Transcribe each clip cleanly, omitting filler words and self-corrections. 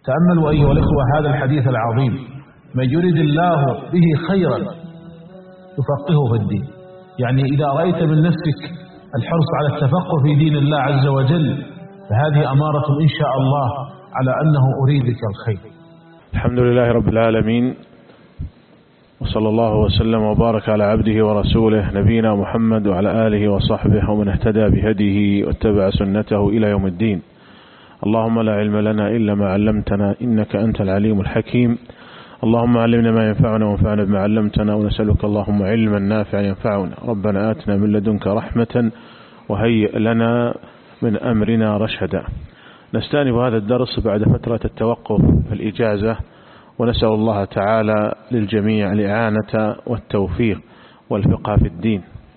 تأملوا أيها الإخوة هذا الحديث العظيم: من يريد الله به خيرا يفقهه في الدين. يعني إذا رأيت من نفسك الحرص على التفقه في دين الله عز وجل فهذه أمارة إن شاء الله على أنه أريد بك الخير. الحمد لله رب العالمين، وصلى الله وسلم وبارك على عبده ورسوله نبينا محمد وعلى آله وصحبه ومن اهتدى بهديه واتبع سنته إلى يوم الدين. اللهم لا علم لنا إلا ما علمتنا إنك أنت العليم الحكيم. اللهم علمنا ما ينفعنا وانفعنا بما علمتنا، ونسألك اللهم علما نافعا ينفعنا. ربنا آتنا من لدنك رحمة وهيئ لنا من أمرنا رشدا. نستأنف هذا الدرس بعد فترة التوقف في الإجازة، ونسأل الله تعالى للجميع الإعانة والتوفيق والفقه في الدين.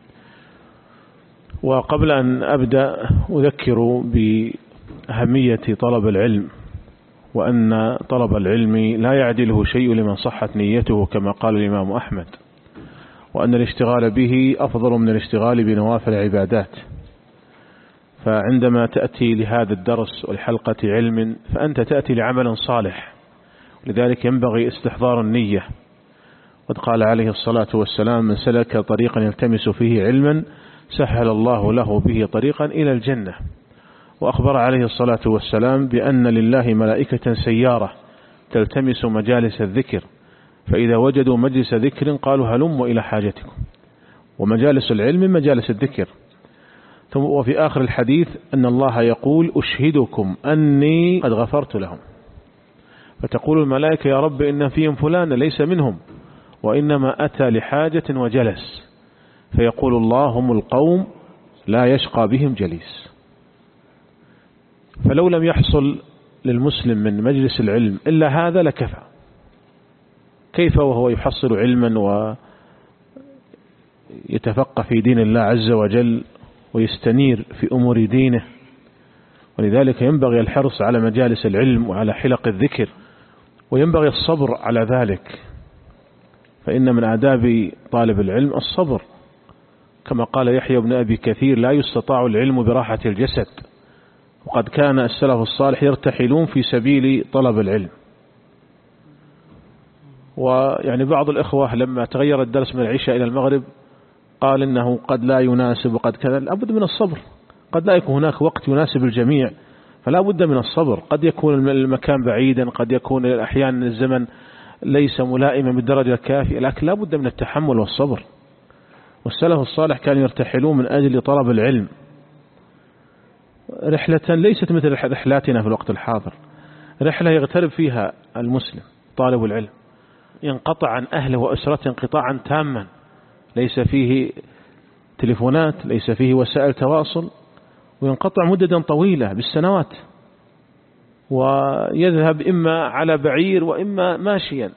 وقبل أن أبدأ أذكر بأهمية طلب العلم، وأن طلب العلم لا يعدله شيء لمن صحت نيته كما قال الإمام أحمد، وأن الاشتغال به أفضل من الاشتغال بنوافل العبادات. فعندما تأتي لهذا الدرس والحلقة علم فأنت تأتي لعمل صالح، لذلك ينبغي استحضار النية. قد قال عليه الصلاة والسلام: من سلك طريقا يلتمس فيه علما سهل الله له به طريقا إلى الجنة. وأخبر عليه الصلاة والسلام بأن لله ملائكة سيارة تلتمس مجالس الذكر، فإذا وجدوا مجلس ذكر قالوا هلموا إلى حاجتكم. ومجالس العلم مجالس الذكر. وفي آخر الحديث أن الله يقول: أشهدكم أني قد غفرت لهم. فتقول الملائكة: يا رب إن فيهم فلان ليس منهم، وإنما أتى لحاجة وجلس. فيقول الله: هم القوم لا يشقى بهم جليس. فلو لم يحصل للمسلم من مجلس العلم إلا هذا لكفى. كيف وهو يحصل علما ويتفقه في دين الله عز وجل ويستنير في أمور دينه؟ ولذلك ينبغي الحرص على مجالس العلم وعلى حلق الذكر، وينبغي الصبر على ذلك، فإن من آداب طالب العلم الصبر. كما قال يحيى بن أبي كثير: لا يستطاع العلم براحة الجسد. وقد كان السلف الصالح يرتحلون في سبيل طلب العلم. ويعني بعض الإخوة لما تغير الدرس من العشاء إلى المغرب قال إنه قد لا يناسب وقد كذا. لابد من الصبر، قد لا يكون هناك وقت يناسب الجميع، فلا بد من الصبر. قد يكون المكان بعيدا، قد يكون أحيانا الزمن ليس ملائما بالدرجة الكافية، لكن لا بد من التحمل والصبر. والسلف الصالح كانوا يرتحلون من أجل طلب العلم رحلة ليست مثل رحلاتنا في الوقت الحاضر، رحلة يغترب فيها المسلم طالب العلم، ينقطع عن أهله وأسرته انقطاعا تاما، ليس فيه تليفونات، ليس فيه وسائل تواصل، وينقطع مددا طويلة بالسنوات، ويذهب إما على بعير وإما ماشيا،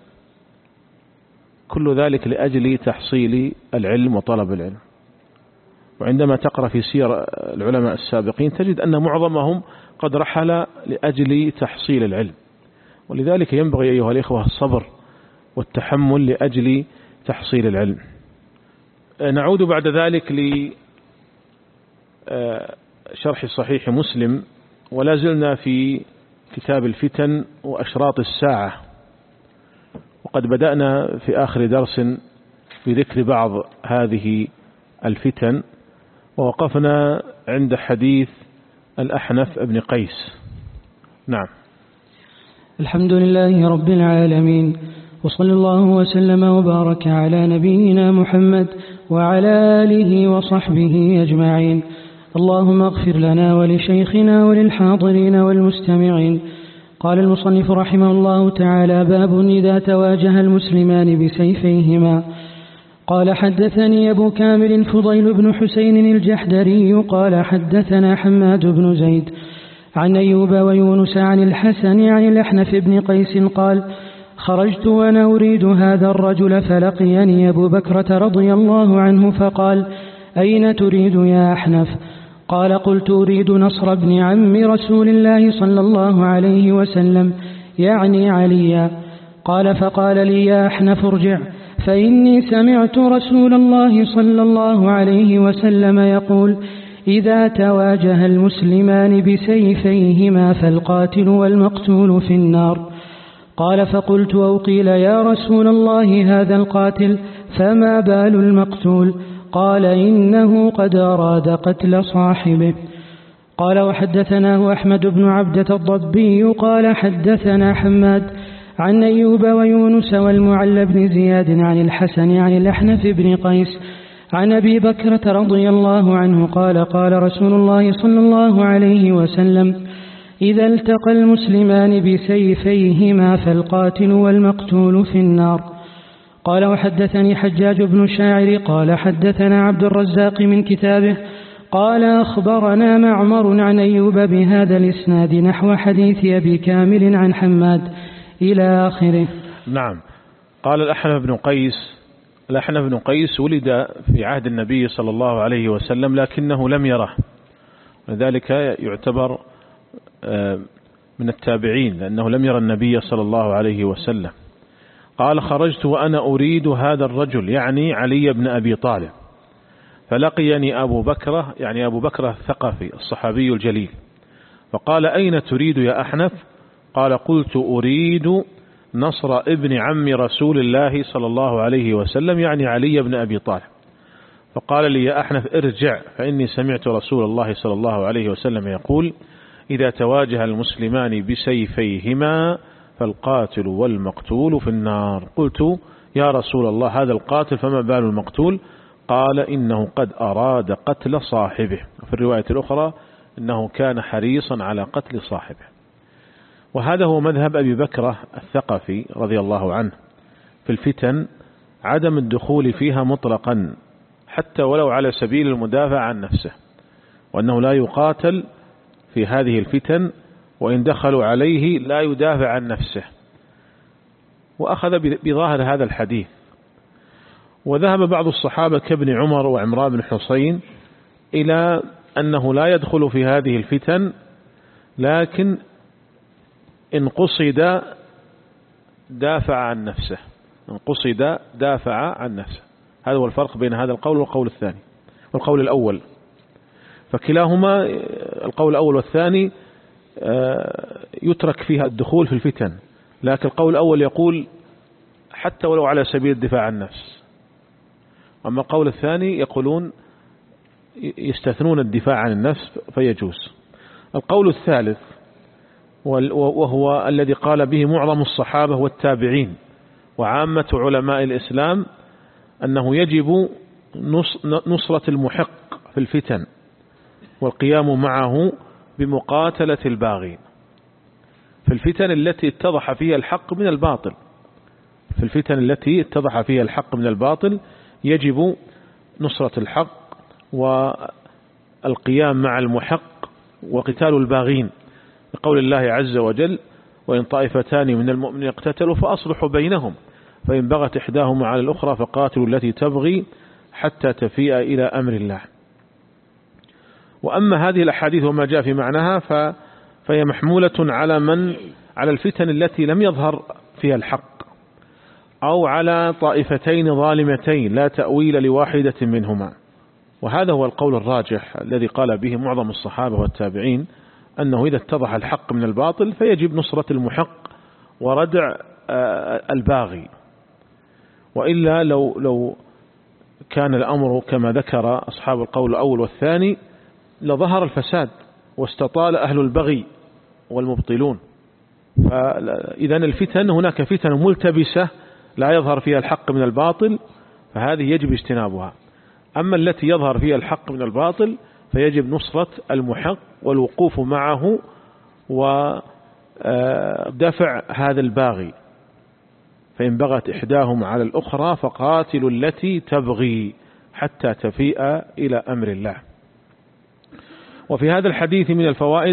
كل ذلك لأجل تحصيل العلم وطلب العلم. وعندما تقرأ في سير العلماء السابقين تجد أن معظمهم قد رحل لأجل تحصيل العلم. ولذلك ينبغي أيها الإخوة الصبر والتحمل لأجل تحصيل العلم. نعود بعد ذلك لشرح صحيح مسلم، ولا زلنا في كتاب الفتن وأشراط الساعة، وقد بدأنا في آخر درس بذكر بعض هذه الفتن، ووقفنا عند حديث الأحنف بن قيس. نعم. الحمد لله رب العالمين، وصلى الله وسلم وبارك على نبينا محمد وعلى آله وصحبه أجمعين. اللهم اغفر لنا ولشيخنا وللحاضرين والمستمعين. قال المصنف رحمه الله تعالى: باب إذا تواجه المسلمان بسيفيهما. قال: حدثني أبو كامل فضيل بن حسين الجحدري قال: حدثنا حماد بن زيد عن أيوب ويونس عن الحسن عن الأحنف بن قيس قال: خرجت وأنا أريد هذا الرجل فلقيني أبو بكرة رضي الله عنه فقال: أين تريد يا أحنف؟ قال: قلت: أريد نصر ابن عم رسول الله صلى الله عليه وسلم، يعني عليا. قال: فقال لي: يا أحنف ارجع، فإني سمعت رسول الله صلى الله عليه وسلم يقول: إذا تواجه المسلمان بسيفيهما فالقاتل والمقتول في النار. قال فقلت أو قيل يا رسول الله هذا القاتل فما بال المقتول؟ قال إنه قد أراد قتل صاحبه. قال وحدثناه أحمد بن عبدة الضبي قال حدثنا حماد عن أيوب ويونس والمعلى بن زياد عن الحسن عن الأحنف بن قيس عن أبي بكرة رضي الله عنه قال قال رسول الله صلى الله عليه وسلم إذا التقى المسلمان بسيفيهما فالقاتل والمقتول في النار. قال وحدثني حجاج بن الشاعر قال حدثنا عبد الرزاق من كتابه قال أخبرنا معمر عن أيوب بهذا الإسناد نحو حديث أبي كامل عن حماد إلى آخره. نعم. قال الأحنف بن قيس ولد في عهد النبي صلى الله عليه وسلم لكنه لم يره، لذلك يعتبر من التابعين لأنه لم يرى النبي صلى الله عليه وسلم. قال خرجت وأنا أريد هذا الرجل يعني علي بن أبي طالب، فلقيني أبو بكرة يعني أبو بكرة الثقفي الصحابي الجليل، فقال أين تريد يا أحنف؟ قال قلت أريد نصر ابن عم رسول الله صلى الله عليه وسلم يعني علي بن أبي طالب. فقال لي يا أحنف ارجع فإني سمعت رسول الله صلى الله عليه وسلم يقول إذا تواجه المسلمان بسيفيهما فالقاتل والمقتول في النار. قلت يا رسول الله هذا القاتل فما بال المقتول؟ قال إنه قد أراد قتل صاحبه، وفي الرواية الأخرى إنه كان حريصا على قتل صاحبه. وهذا هو مذهب أبي بكرة الثقفي رضي الله عنه في الفتن، عدم الدخول فيها مطلقا حتى ولو على سبيل المدافع عن نفسه، وأنه لا يقاتل في هذه الفتن، وإن دخلوا عليه لا يدافع عن نفسه. وأخذ بظاهر هذا الحديث. وذهب بعض الصحابة كابن عمر وعمران بن حسين إلى أنه لا يدخل في هذه الفتن، لكن إن قصد دافع عن نفسه، إن قصد دافع عن نفسه. هذا هو الفرق بين هذا القول والقول الثاني والقول الأول. فكلاهما القول الأول والثاني يترك فيها الدخول في الفتن، لكن القول الأول يقول حتى ولو على سبيل الدفاع عن النفس، أما القول الثاني يقولون يستثنون الدفاع عن النفس فيجوز. القول الثالث وهو الذي قال به معظم الصحابة والتابعين وعامة علماء الإسلام أنه يجب نصرة المحق في الفتن والقيام معه بمقاتلة الباغين في الفتن التي اتضح فيها الحق من الباطل. في الفتن التي اتضح فيها الحق من الباطل يجب نصرة الحق والقيام مع المحق وقتال الباغين، بقول الله عز وجل وإن طائفتان من المؤمنين اقتتلوا فأصلحوا بينهم فإن بغت إحداهما على الأخرى فقاتلوا التي تبغي حتى تفيء إلى أمر الله. وأما هذه الأحاديث وما جاء في معناها فهي محمولة على الفتن التي لم يظهر فيها الحق، أو على طائفتين ظالمتين لا تأويل لواحدة منهما. وهذا هو القول الراجح الذي قال به معظم الصحابة والتابعين، أنه إذا اتضح الحق من الباطل فيجب نصرة المحق وردع الباغي، وإلا لو كان الأمر كما ذكر أصحاب القول الأول والثاني لظهر الفساد واستطال أهل البغي والمبطلون. فإذا الفتن هناك فتن ملتبسة لا يظهر فيها الحق من الباطل، فهذه يجب اجتنابها. أما التي يظهر فيها الحق من الباطل فيجب نصرة المحق والوقوف معه ودفع هذا الباغي. فإن بغت إحداهم على الأخرى فقاتلوا التي تبغي حتى تفيء إلى أمر الله. وفي هذا الحديث من الفوائد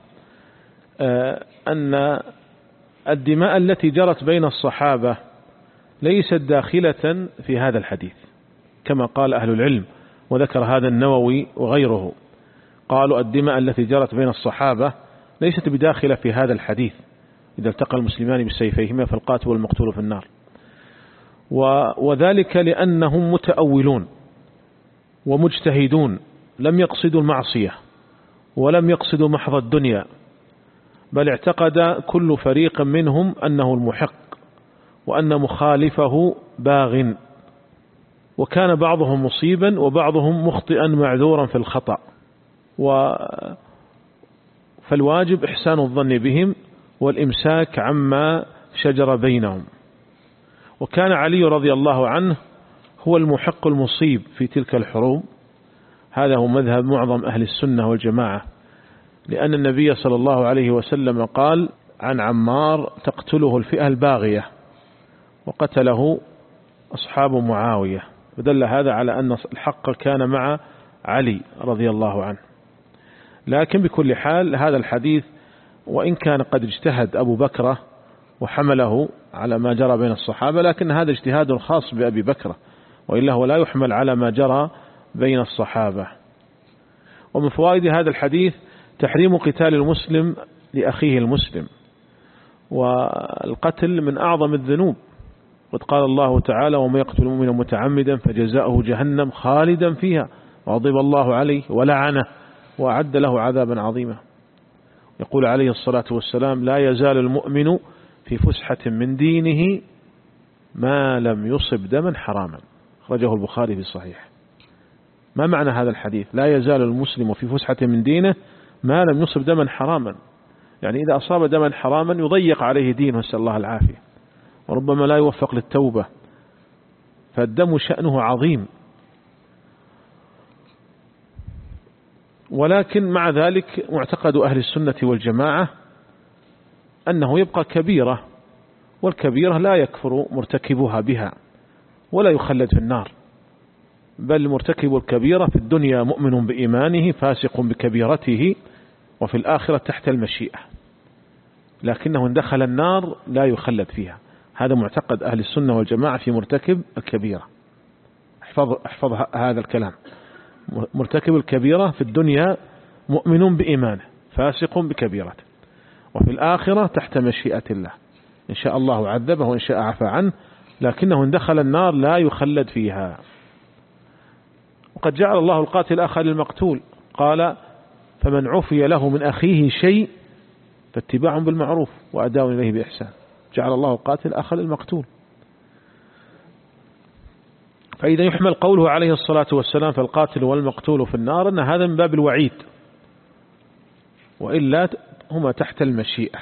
أن الدماء التي جرت بين الصحابة ليست داخلة في هذا الحديث كما قال أهل العلم، وذكر هذا النووي وغيره، قالوا الدماء التي جرت بين الصحابة ليست بداخلة في هذا الحديث إذا التقى المسلمان بالسيفيهما فالقاتل والمقتول في النار. وذلك لأنهم متأولون ومجتهدون لم يقصدوا المعصية ولم يقصدوا محض الدنيا، بل اعتقد كل فريق منهم أنه المحق وأن مخالفه باغ، وكان بعضهم مصيبا وبعضهم مخطئا معذورا في الخطأ، فالواجب إحسان الظن بهم والإمساك عما شجر بينهم. وكان علي رضي الله عنه هو المحق المصيب في تلك الحروب، هذا هو مذهب معظم أهل السنة والجماعة، لأن النبي صلى الله عليه وسلم قال عن عمار تقتله الفئة الباغية، وقتله أصحاب معاوية، ودل هذا على أن الحق كان مع علي رضي الله عنه. لكن بكل حال هذا الحديث وإن كان قد اجتهد أبو بكر وحمله على ما جرى بين الصحابة، لكن هذا اجتهاد خاص بأبي بكر، وإلا هو لا يحمل على ما جرى بين الصحابة. ومن فوائد هذا الحديث تحريم قتال المسلم لأخيه المسلم، والقتل من أعظم الذنوب، قد قال الله تعالى ومن يقتل المؤمنا متعمدا فجزاؤه جهنم خالدا فيها وغضب الله عليه ولعنه وأعد له عذابا عظيما. يقول عليه الصلاة والسلام لا يزال المؤمن في فسحة من دينه ما لم يصب دما حراما، أخرجه البخاري في الصحيح. ما معنى هذا الحديث؟ لا يزال المسلم في فسحة من دينه ما لم يصب دما حراما، يعني إذا أصاب دما حراما يضيق عليه دينه، نسأل الله العافية، وربما لا يوفق للتوبة، فالدم شأنه عظيم. ولكن مع ذلك معتقد أهل السنة والجماعة أنه يبقى كبيرة، والكبيرة لا يكفر مرتكبها بها ولا يخلد في النار، بل مرتكب الكبيرة في الدنيا مؤمن بإيمانه فاسق بكبيرته، وفي الآخرة تحت المشيئة، لكنه إن دخل النار لا يخلد فيها. هذا معتقد أهل السنة والجماعة في مرتكب الكبيرة. احفظ هذا الكلام، مرتكب الكبيرة في الدنيا مؤمن بإيمانه فاسق بكبيرته، وفي الآخرة تحت مشيئة الله، إن شاء الله عذبه وإن شاء عفى عنه، لكنه إن دخل النار لا يخلد فيها. وقد جعل الله القاتل أخا للمقتول، قال فمن عفي له من أخيه شيء فاتباع بالمعروف وأداء إليه بإحسان. جعل الله القاتل أخا للمقتول. فإذا يحمل قوله عليه الصلاة والسلام فالقاتل والمقتول في النار أن هذا من باب الوعيد، وإلا هما تحت المشيئة.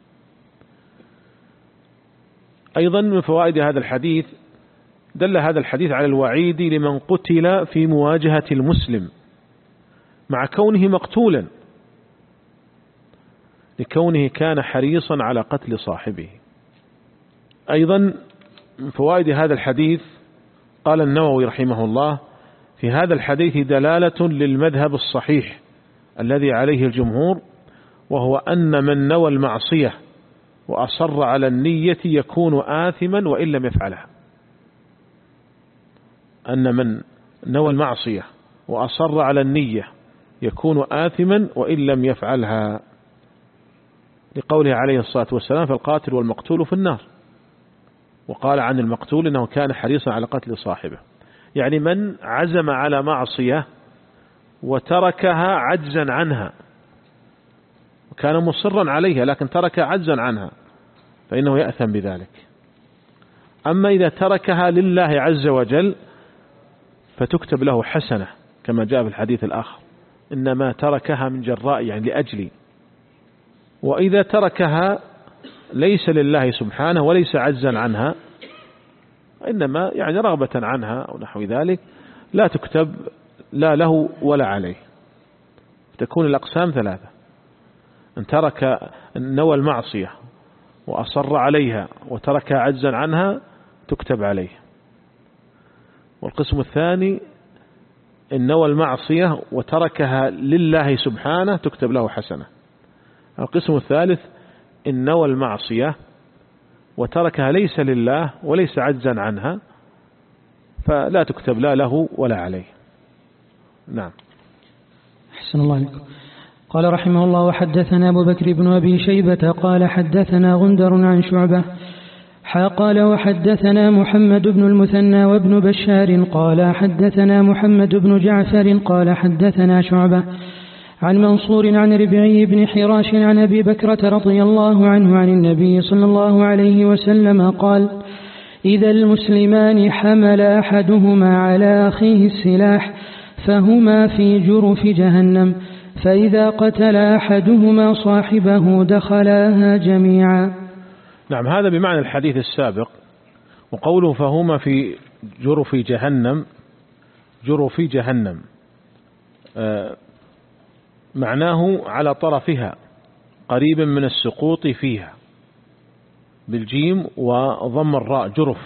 أيضا من فوائد هذا الحديث دل هذا الحديث على الوعيد لمن قتل في مواجهة المسلم مع كونه مقتولا، لكونه كان حريصا على قتل صاحبه. أيضا من فوائد هذا الحديث قال النووي رحمه الله في هذا الحديث دلالة للمذهب الصحيح الذي عليه الجمهور، وهو أن من نوى المعصية وأصر على النية يكون آثما وإن لم يفعلها. أن من نوى المعصية وأصر على النية يكون آثما وإن لم يفعلها، لقوله عليه الصلاة والسلام فالقاتل والمقتول في النار. وقال عن المقتول إنه كان حريصا على قتل صاحبه، يعني من عزم على معصية وتركها عجزا عنها، وكان مصرا عليها لكن ترك عجزا عنها، فإنه يأثم بذلك. أما إذا تركها لله عز وجل فتكتب له حسنة، كما جاء في الحديث الآخر إنما تركها من جراء يعني لأجلي. وإذا تركها ليس لله سبحانه وليس عجزا عنها، إنما يعني رغبة عنها أو نحو ذلك، لا تكتب لا له ولا عليه. تكون الأقسام ثلاثة: ان ترك نوى المعصية وأصر عليها وتركها عجزا عنها تكتب عليه. والقسم الثاني إن نوى المعصية وتركها لله سبحانه تكتب له حسنة. القسم الثالث إن نوى المعصية وتركها ليس لله وليس عجزا عنها فلا تكتب لا له ولا عليه. نعم. أحسن الله عليكم. قال رحمه الله: وحدثنا أبو بكر بن أبي شيبة قال حدثنا غندر عن شعبة قال وحدثنا محمد بن المثنى وابن بشار قال حدثنا محمد بن جعفر قال حدثنا شعبة عن منصور عن ربعي بن حراش عن أبي بكرة رضي الله عنه عن النبي صلى الله عليه وسلم قال إذا المسلمان حمل أحدهما على أخيه السلاح فهما في جرف جهنم فإذا قتل أحدهما صاحبه دخلاها جميعا. نعم، هذا بمعنى الحديث السابق. وقوله فهما في جرف جهنم، جرف جهنم معناه على طرفها قريبا من السقوط فيها بالجيم وضم الراء جرف.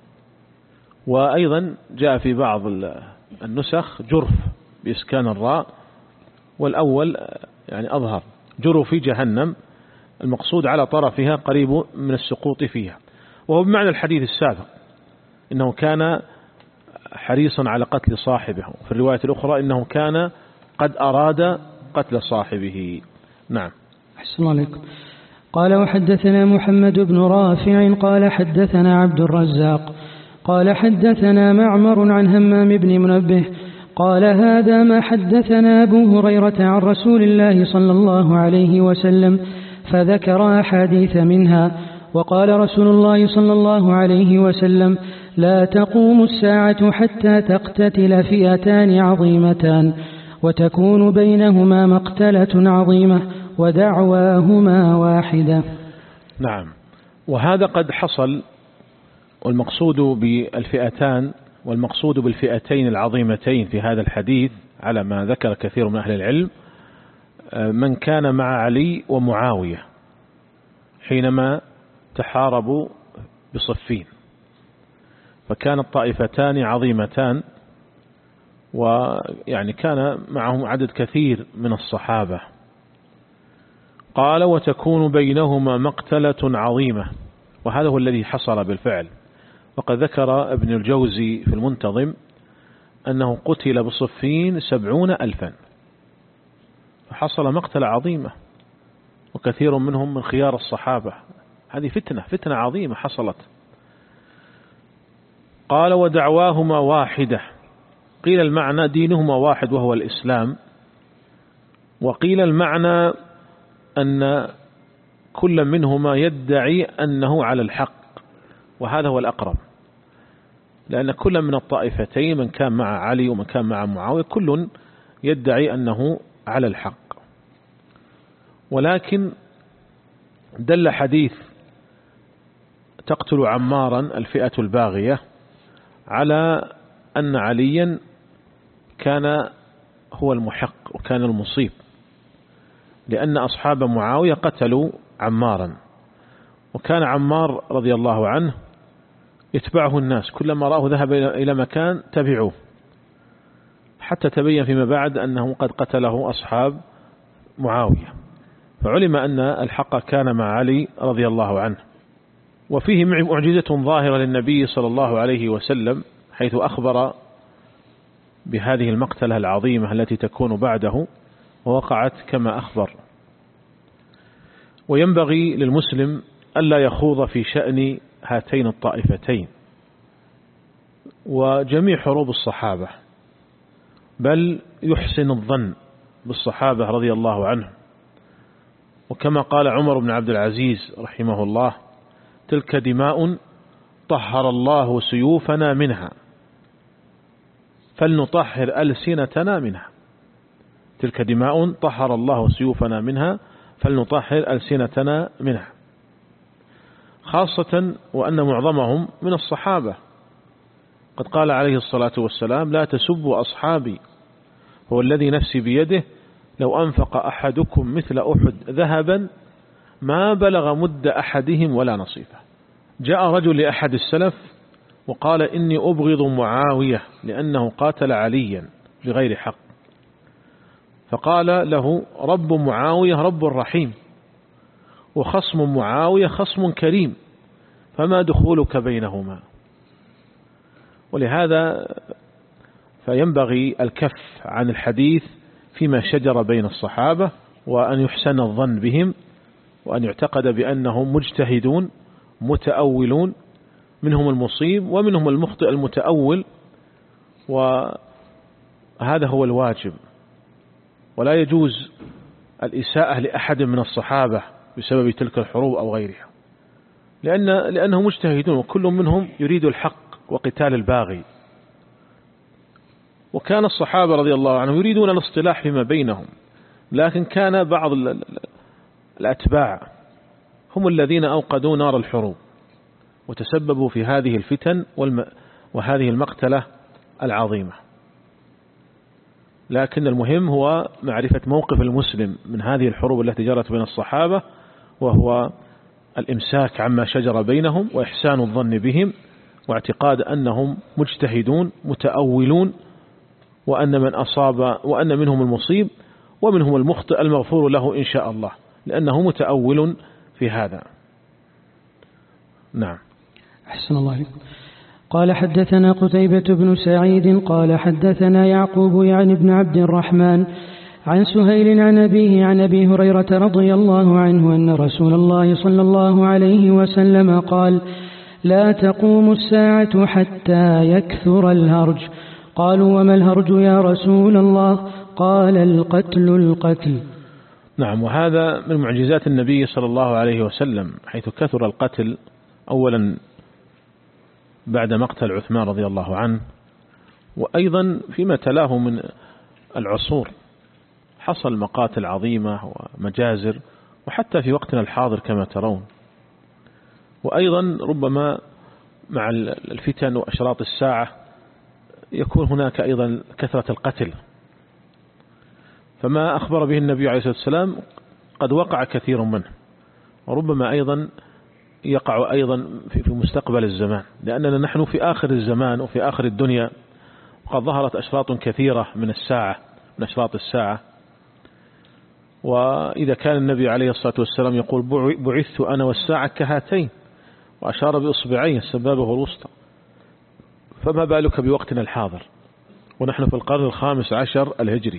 وأيضا جاء في بعض النسخ جرف بإسكان الراء، والأول يعني أظهر جرف جهنم، المقصود على طرفها قريب من السقوط فيها. وهو بمعنى الحديث السابق إنه كان حريصا على قتل صاحبه، في الرواية الأخرى إنه كان قد أراد قتل صاحبه. نعم. أحسن الله عليكم. قال وحدثنا محمد بن رافع قال حدثنا عبد الرزاق قال حدثنا معمر عن همام بن منبه قال هذا ما حدثنا أبو هريرة عن رسول الله صلى الله عليه وسلم، فذكر أحاديث منها. وقال رسول الله صلى الله عليه وسلم لا تقوم الساعة حتى تقتتل فئتان عظيمتان وتكون بينهما مقتلة عظيمة ودعواهما واحدة. نعم، وهذا قد حصل، والمقصود بالفئتان والمقصود بالفئتين العظيمتين في هذا الحديث على ما ذكر كثير من أهل العلم من كان مع علي ومعاوية حينما تحاربوا بصفين، فكانت طائفتان عظيمتان، ويعني كان معهم عدد كثير من الصحابة. قال وتكون بينهما مقتلة عظيمة، وهذا هو الذي حصل بالفعل. وقد ذكر ابن الجوزي في المنتظم أنه قتل بصفين 70,000، فحصل مقتلة عظيمة، وكثير منهم من خيار الصحابة. هذه فتنة عظيمة حصلت. قال ودعواهما واحدة، قيل المعنى دينهما واحد وهو الإسلام، وقيل المعنى أن كل منهما يدعي أنه على الحق، وهذا هو الأقرب، لأن كل من الطائفتين من كان مع علي ومن كان مع معاوية كل يدعي أنه على الحق. ولكن دل حديث تقتل عمارا الفئة الباغية على أن عليا كان هو المحق وكان المصيب، لأن أصحاب معاوية قتلوا عمارا، وكان عمار رضي الله عنه يتبعه الناس، كلما رأه ذهب إلى مكان تبعوه، حتى تبين فيما بعد أنه قد قتله أصحاب معاوية، فعلم أن الحق كان مع علي رضي الله عنه. وفيه معجزة ظاهرة للنبي صلى الله عليه وسلم، حيث أخبر بهذه المقتلة العظيمة التي تكون بعده، ووقعت كما أخبر. وينبغي للمسلم ألا يخوض في شأن هاتين الطائفتين وجميع حروب الصحابة، بل يحسن الظن بالصحابة رضي الله عنهم. وكما قال عمر بن عبد العزيز رحمه الله تلك دماء طهر الله سيوفنا منها فلنطهر ألسنتنا منها. تلك دماء طهر الله سيوفنا منها فلنطهر ألسنتنا منها، خاصة وأن معظمهم من الصحابة. قد قال عليه الصلاة والسلام لا تسبوا أصحابي، هو الذي نفسي بيده لو أنفق أحدكم مثل أحد ذهبا ما بلغ مد أحدهم ولا نصيفه. جاء رجل لأحد السلف وقال إني أبغض معاوية لأنه قاتل عليا بغير حق، فقال له رب معاوية رب رحيم، وخصم معاوية خصم كريم، فما دخولك بينهما؟ ولهذا فينبغي الكف عن الحديث فيما شجر بين الصحابة، وأن يحسن الظن بهم، وأن يعتقد بأنهم مجتهدون متأولون منهم المصيب ومنهم المخطئ المتأول، وهذا هو الواجب. ولا يجوز الإساءة لأحد من الصحابة بسبب تلك الحروب أو غيرها، لأنهم مجتهدون وكل منهم يريد الحق وقتال الباغي. وكان الصحابة رضي الله عنهم يريدون الاصطلاح فيما بينهم، لكن كان بعض الأتباع هم الذين أوقدوا نار الحروب وتسببوا في هذه الفتن وهذه المقتلة العظيمة. لكن المهم هو معرفة موقف المسلم من هذه الحروب التي جرت بين الصحابة، وهو الإمساك عما شجر بينهم وإحسان الظن بهم، واعتقاد أنهم مجتهدون متأولون، وأن من أصاب وأن منهم المصيب ومنهم المخطئ المغفور له إن شاء الله، لأنه متأول في هذا. نعم. أحسن الله عليكم. قال حدثنا قتيبة بن سعيد قال حدثنا يعقوب يعني بن عبد الرحمن عن سهيل عن أبيه عن أبي هريرة رضي الله عنه أن رسول الله صلى الله عليه وسلم قال: لا تقوم الساعة حتى يكثر الهرج. قالوا: وما الهرج يا رسول الله؟ قال: القتل. نعم. وهذا من معجزات النبي صلى الله عليه وسلم، حيث كثر القتل أولا بعد مقتل عثمان رضي الله عنه، وأيضا فيما تلاه من العصور حصل مقاتل عظيمة ومجازر، وحتى في وقتنا الحاضر كما ترون. وأيضا ربما مع الفتن وأشراط الساعة يكون هناك أيضا كثرة القتل، فما أخبر به النبي عليه الصلاة والسلام قد وقع كثير منه، وربما أيضا يقع أيضا في مستقبل الزمان، لأننا نحن في آخر الزمان وفي آخر الدنيا، وقد ظهرت أشراط كثيرة من أشراط الساعة. وإذا كان النبي عليه الصلاة والسلام يقول: بعثت أنا والساعة كهاتين، وأشار بإصبعين السبابة والوسطى، فما بالك بوقتنا الحاضر ونحن في القرن 15 الهجري،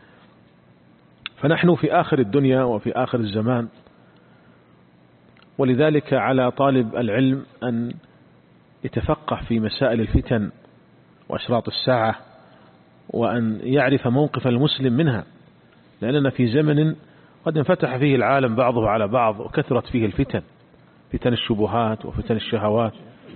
فنحن في آخر الدنيا وفي آخر الزمان. ولذلك على طالب العلم أن يتفقه في مسائل الفتن وأشراط الساعة، وأن يعرف موقف المسلم منها، لأننا في زمن قد انفتح فيه العالم بعضه على بعض، وكثرت فيه الفتن، فتن الشبهات وفتن الشهوات.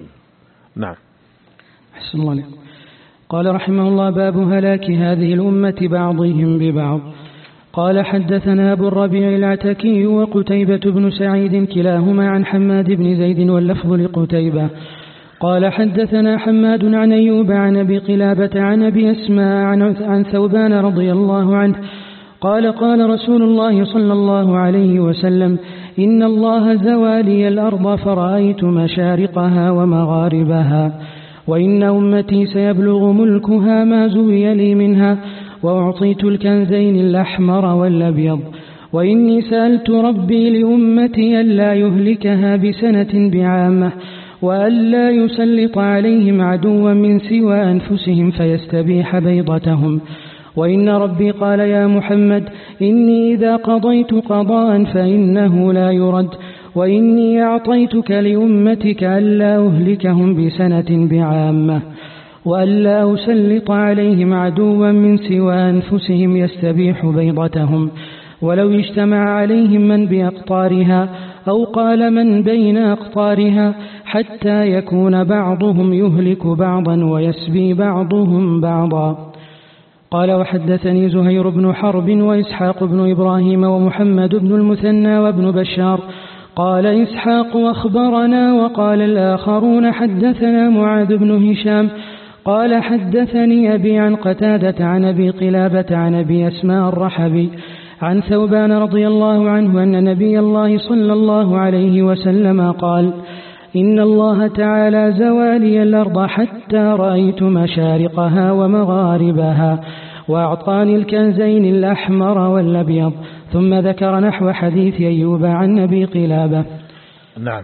نعم. أحسن الله عليكم. قال رحمه الله: باب هلاك هذه الأمة بعضهم ببعض. قال حدثنا أبو الربيع العتكي وقتيبة بن سعيد كلاهما عن حماد بن زيد واللفظ لقتيبة. قال حدثنا حماد عن أيوب عن أبي قلابة عن أبي أسماء عن ثوبان رضي الله عنه قال: قال رسول الله صلى الله عليه وسلم: إن الله زوى لي الأرض فرأيت مشارقها ومغاربها، وإن أمتي سيبلغ ملكها ما زوي لي منها، وأعطيت الكنزين الأحمر والأبيض، وإني سألت ربي لأمتي ألا يهلكها بسنة بعامة، وألا يسلط عليهم عدوا من سوى أنفسهم فيستبيح بيضتهم. وإن ربي قال: يا محمد، إني إذا قضيت قضاء فإنه لا يرد، وإني أعطيتك لأمتك ألا أهلكهم بسنة بعامة، وألا أسلط عليهم عدوا من سوى أنفسهم يستبيح بيضتهم، ولو اجتمع عليهم من بأقطارها، أو قال من بين أقطارها، حتى يكون بعضهم يهلك بعضا ويسبي بعضهم بعضا. قال: وحدثني زهير بن حرب وإسحاق بن إبراهيم ومحمد بن المثنى وابن بشار. قال إسحاق: أخبرنا، وقال الآخرون: حدثنا معاذ بن هشام قال: حدثني أبي عن قتادة عن أبي قلابة عن أبي أسماء الرحبي عن ثوبان رضي الله عنه أن نبي الله صلى الله عليه وسلم قال: إن الله تعالى زوى لي الأرض حتى رأيت مشارقها ومغاربها، وأعطاني الكنزين الأحمر والأبيض. ثم ذكر نحو حديث أيوب عن أبي قلابة. نعم.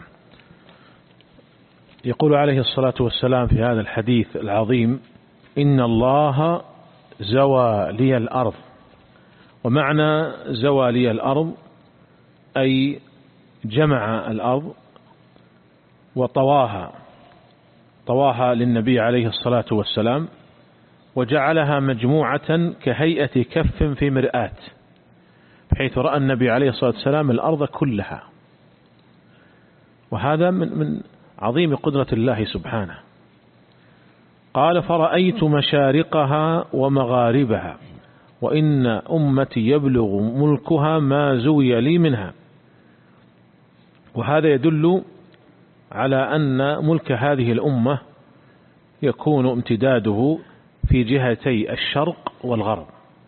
يقول عليه الصلاة والسلام في هذا الحديث العظيم: إن الله زوى لي الأرض. ومعنى زوى لي الأرض أي جمع الأرض وطواها طواها للنبي عليه الصلاة والسلام وجعلها مجموعة كهيئة كف في مرآة، بحيث رأى النبي عليه الصلاة والسلام الأرض كلها. وهذا من عظيم قدرة الله سبحانه. قال فرأيت مشارقها ومغاربها وإن أمتي يبلغ ملكها ما زوي لي منها. وهذا يدل على أن ملك هذه الأمة يكون امتداده في جهتي الشرق والغرب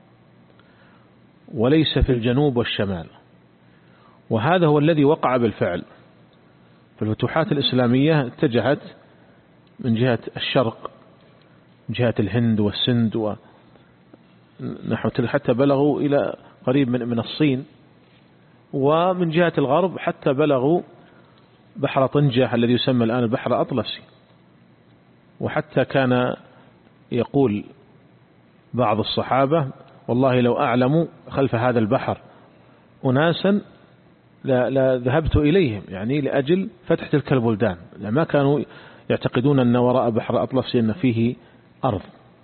وليس في الجنوب والشمال. وهذا هو الذي وقع بالفعل. فالفتوحات الإسلامية اتجهت من جهة الشرق، من جهة الهند والسند ونحو تلك حتى بلغوا إلى قريب من الصين، ومن جهة الغرب حتى بلغوا بحر طنجة الذي يسمى الآن البحر الأطلسي. وحتى كان يقول بعض الصحابة والله لو أعلم خلف هذا البحر أناسا لا ذهبت إليهم، يعني لأجل فتح تلك البلدان، ما كانوا يعتقدون أن وراء بحر الأطلسي أن فيه أرض.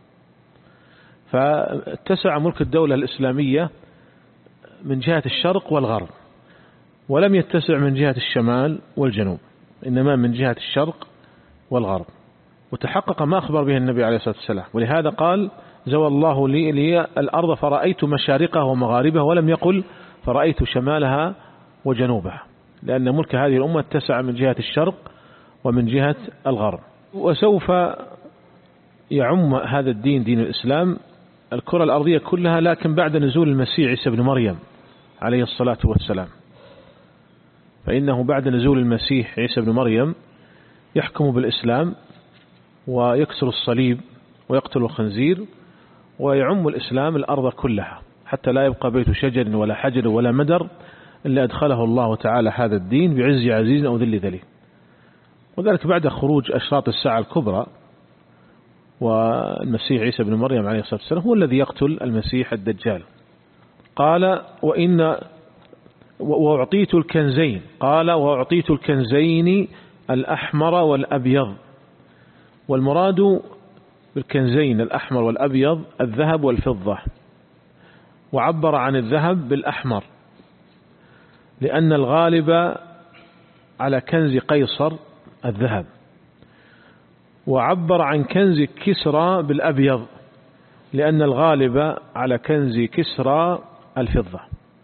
فاتسع ملك الدولة الإسلامية من جهة الشرق والغرب، ولم يتسع من جهة الشمال والجنوب، إنما من جهة الشرق والغرب. وتحقق ما أخبر به النبي عليه الصلاة والسلام. ولهذا قال زوى الله لي الأرض فرأيت مشارقها ومغاربها، ولم يقل فرأيت شمالها وجنوبها، لأن ملك هذه الأمة اتسع من جهة الشرق ومن جهة الغرب. وسوف يعم هذا الدين، دين الإسلام، الكرة الأرضية كلها، لكن بعد نزول المسيح عيسى بن مريم عليه الصلاة والسلام. فإنه بعد نزول المسيح عيسى بن مريم يحكم بالإسلام ويكسر الصليب ويقتل الخنزير ويعم الإسلام الأرض كلها، حتى لا يبقى بيت شجر ولا حجر ولا مدر إلا أدخله الله تعالى هذا الدين بعز عزيز أو ذل ذليل. وذلك بعد خروج أشراط الساعة الكبرى، والمسيح عيسى بن مريم عليه الصلاة والسلام هو الذي يقتل المسيح الدجال. قال وأعطيت الكنزين، قال وأعطيت الكنزين الأحمر والأبيض. والمراد بالكنزين الأحمر والأبيض الذهب والفضة، وعبر عن الذهب بالأحمر لأن الغالب على كنز قيصر الذهب، وعبر عن كنز كسرى بالأبيض لأن الغالب على كنز كسرى الفضة.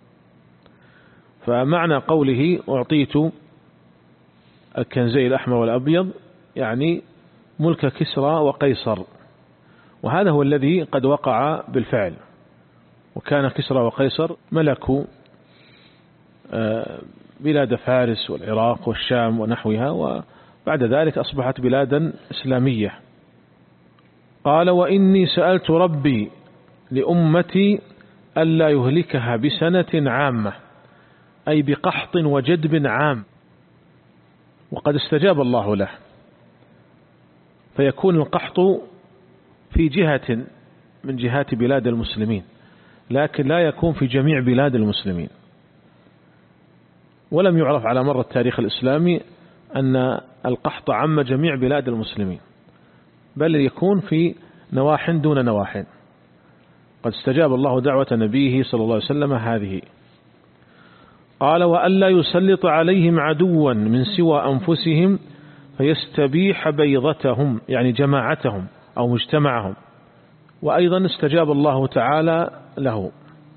فمعنى قوله أعطيت الكنزي الأحمر والأبيض يعني ملك كسرى وقيصر، وهذا هو الذي قد وقع بالفعل. وكان كسرى وقيصر ملكوا بلاد فارس والعراق والشام ونحوها، وبعد ذلك أصبحت بلادا إسلامية. قال وإني سألت ربي لأمتي ألا يهلكها بسنة عامة، أي بقحط وجدب عام، وقد استجاب الله له. فيكون القحط في جهة من جهات بلاد المسلمين، لكن لا يكون في جميع بلاد المسلمين. ولم يعرف على مر التاريخ الإسلامي أن القحط عم جميع بلاد المسلمين، بل يكون في نواح دون نواح. قد استجاب الله دعوة نبيه صلى الله عليه وسلم هذه. قال وألا يسلط عليهم عدوا من سوى أنفسهم فيستبيح بيضتهم، يعني جماعتهم أو مجتمعهم. وأيضا استجاب الله تعالى له.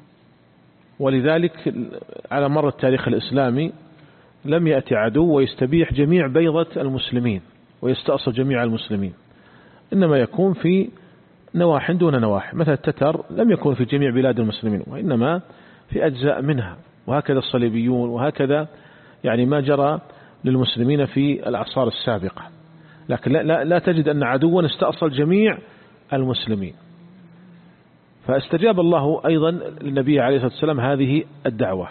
ولذلك على مر التاريخ الإسلامي لم يأتي عدو ويستبيح جميع بيضة المسلمين ويستأصل جميع المسلمين، إنما يكون في نواح دون نواح. مثل التتر لم يكن في جميع بلاد المسلمين، وإنما في أجزاء منها، وهكذا الصليبيون، وهكذا يعني ما جرى للمسلمين في الأعصار السابقة. لكن لا تجد أن عدوا استأصل جميع المسلمين. فاستجاب الله أيضا للنبي عليه الصلاة والسلام هذه الدعوة.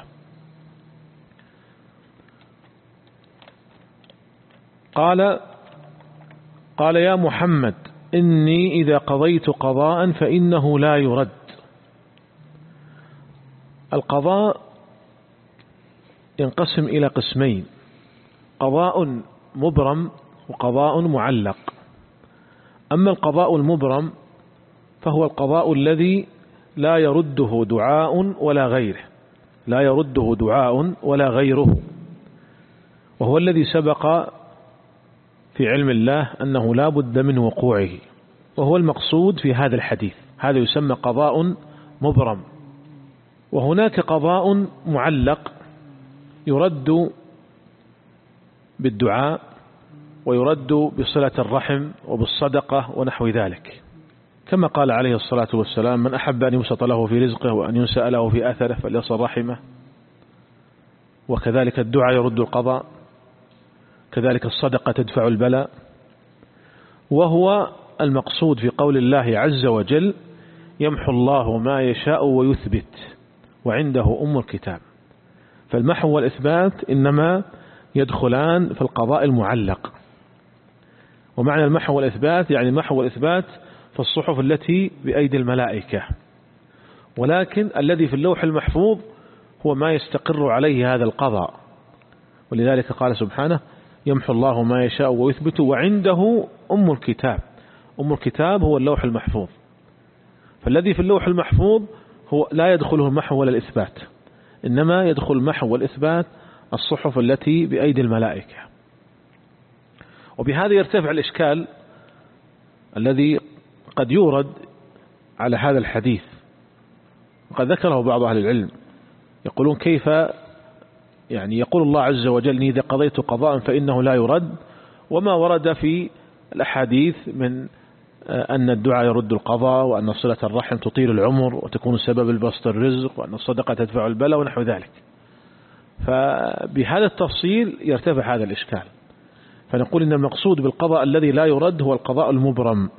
قال يا محمد إني إذا قضيت قضاء فإنه لا يرد. القضاء ينقسم إلى قسمين: قضاء مبرم وقضاء معلق. أما القضاء المبرم فهو القضاء الذي لا يرده دعاء ولا غيره، لا يرده دعاء ولا غيره، وهو الذي سبق في علم الله أنه لا بد من وقوعه، وهو المقصود في هذا الحديث. هذا يسمى قضاء مبرم. وهناك قضاء معلق يرد بالدعاء ويرد بصلة الرحم وبالصدقة ونحو ذلك، كما قال عليه الصلاة والسلام: من أحب أن يبسط له في رزقه وأن ينسأ له في أثره فليصل رحمه. وكذلك الدعاء يرد القضاء، كذلك الصدقة تدفع البلاء. وهو المقصود في قول الله عز وجل: يمحو الله ما يشاء ويثبت وعنده أم الكتاب. فالمحو والإثبات إنما يدخلان في القضاء المعلق. ومعنى المحو والإثبات يعني المحو والإثبات في الصحف التي بأيدي الملائكة، ولكن الذي في اللوح المحفوظ هو ما يستقر عليه هذا القضاء. ولذلك قال سبحانه: يمحو الله ما يشاء ويثبت وعنده أم الكتاب. أم الكتاب هو اللوح المحفوظ. فالذي في اللوح المحفوظ هو لا يدخله المحو ولا الإثبات، إنما يدخل المحو والإثبات الصحف التي بأيدي الملائكة. وبهذا يرتفع الإشكال الذي قد يورد على هذا الحديث، وقد ذكره بعض أهل العلم، يقولون: كيف يعني يقول الله عز وجل: إذا قضيت قضاء فإنه لا يرد، وما ورد في الأحاديث من أن الدعاء يرد القضاء، وأن صلة الرحم تطيل العمر وتكون سبب البسط الرزق، وأن الصدقة تدفع البلاء ونحو ذلك. فبهذا التفصيل يرتفع هذا الإشكال. فنقول إن المقصود بالقضاء الذي لا يرد هو القضاء المبرم.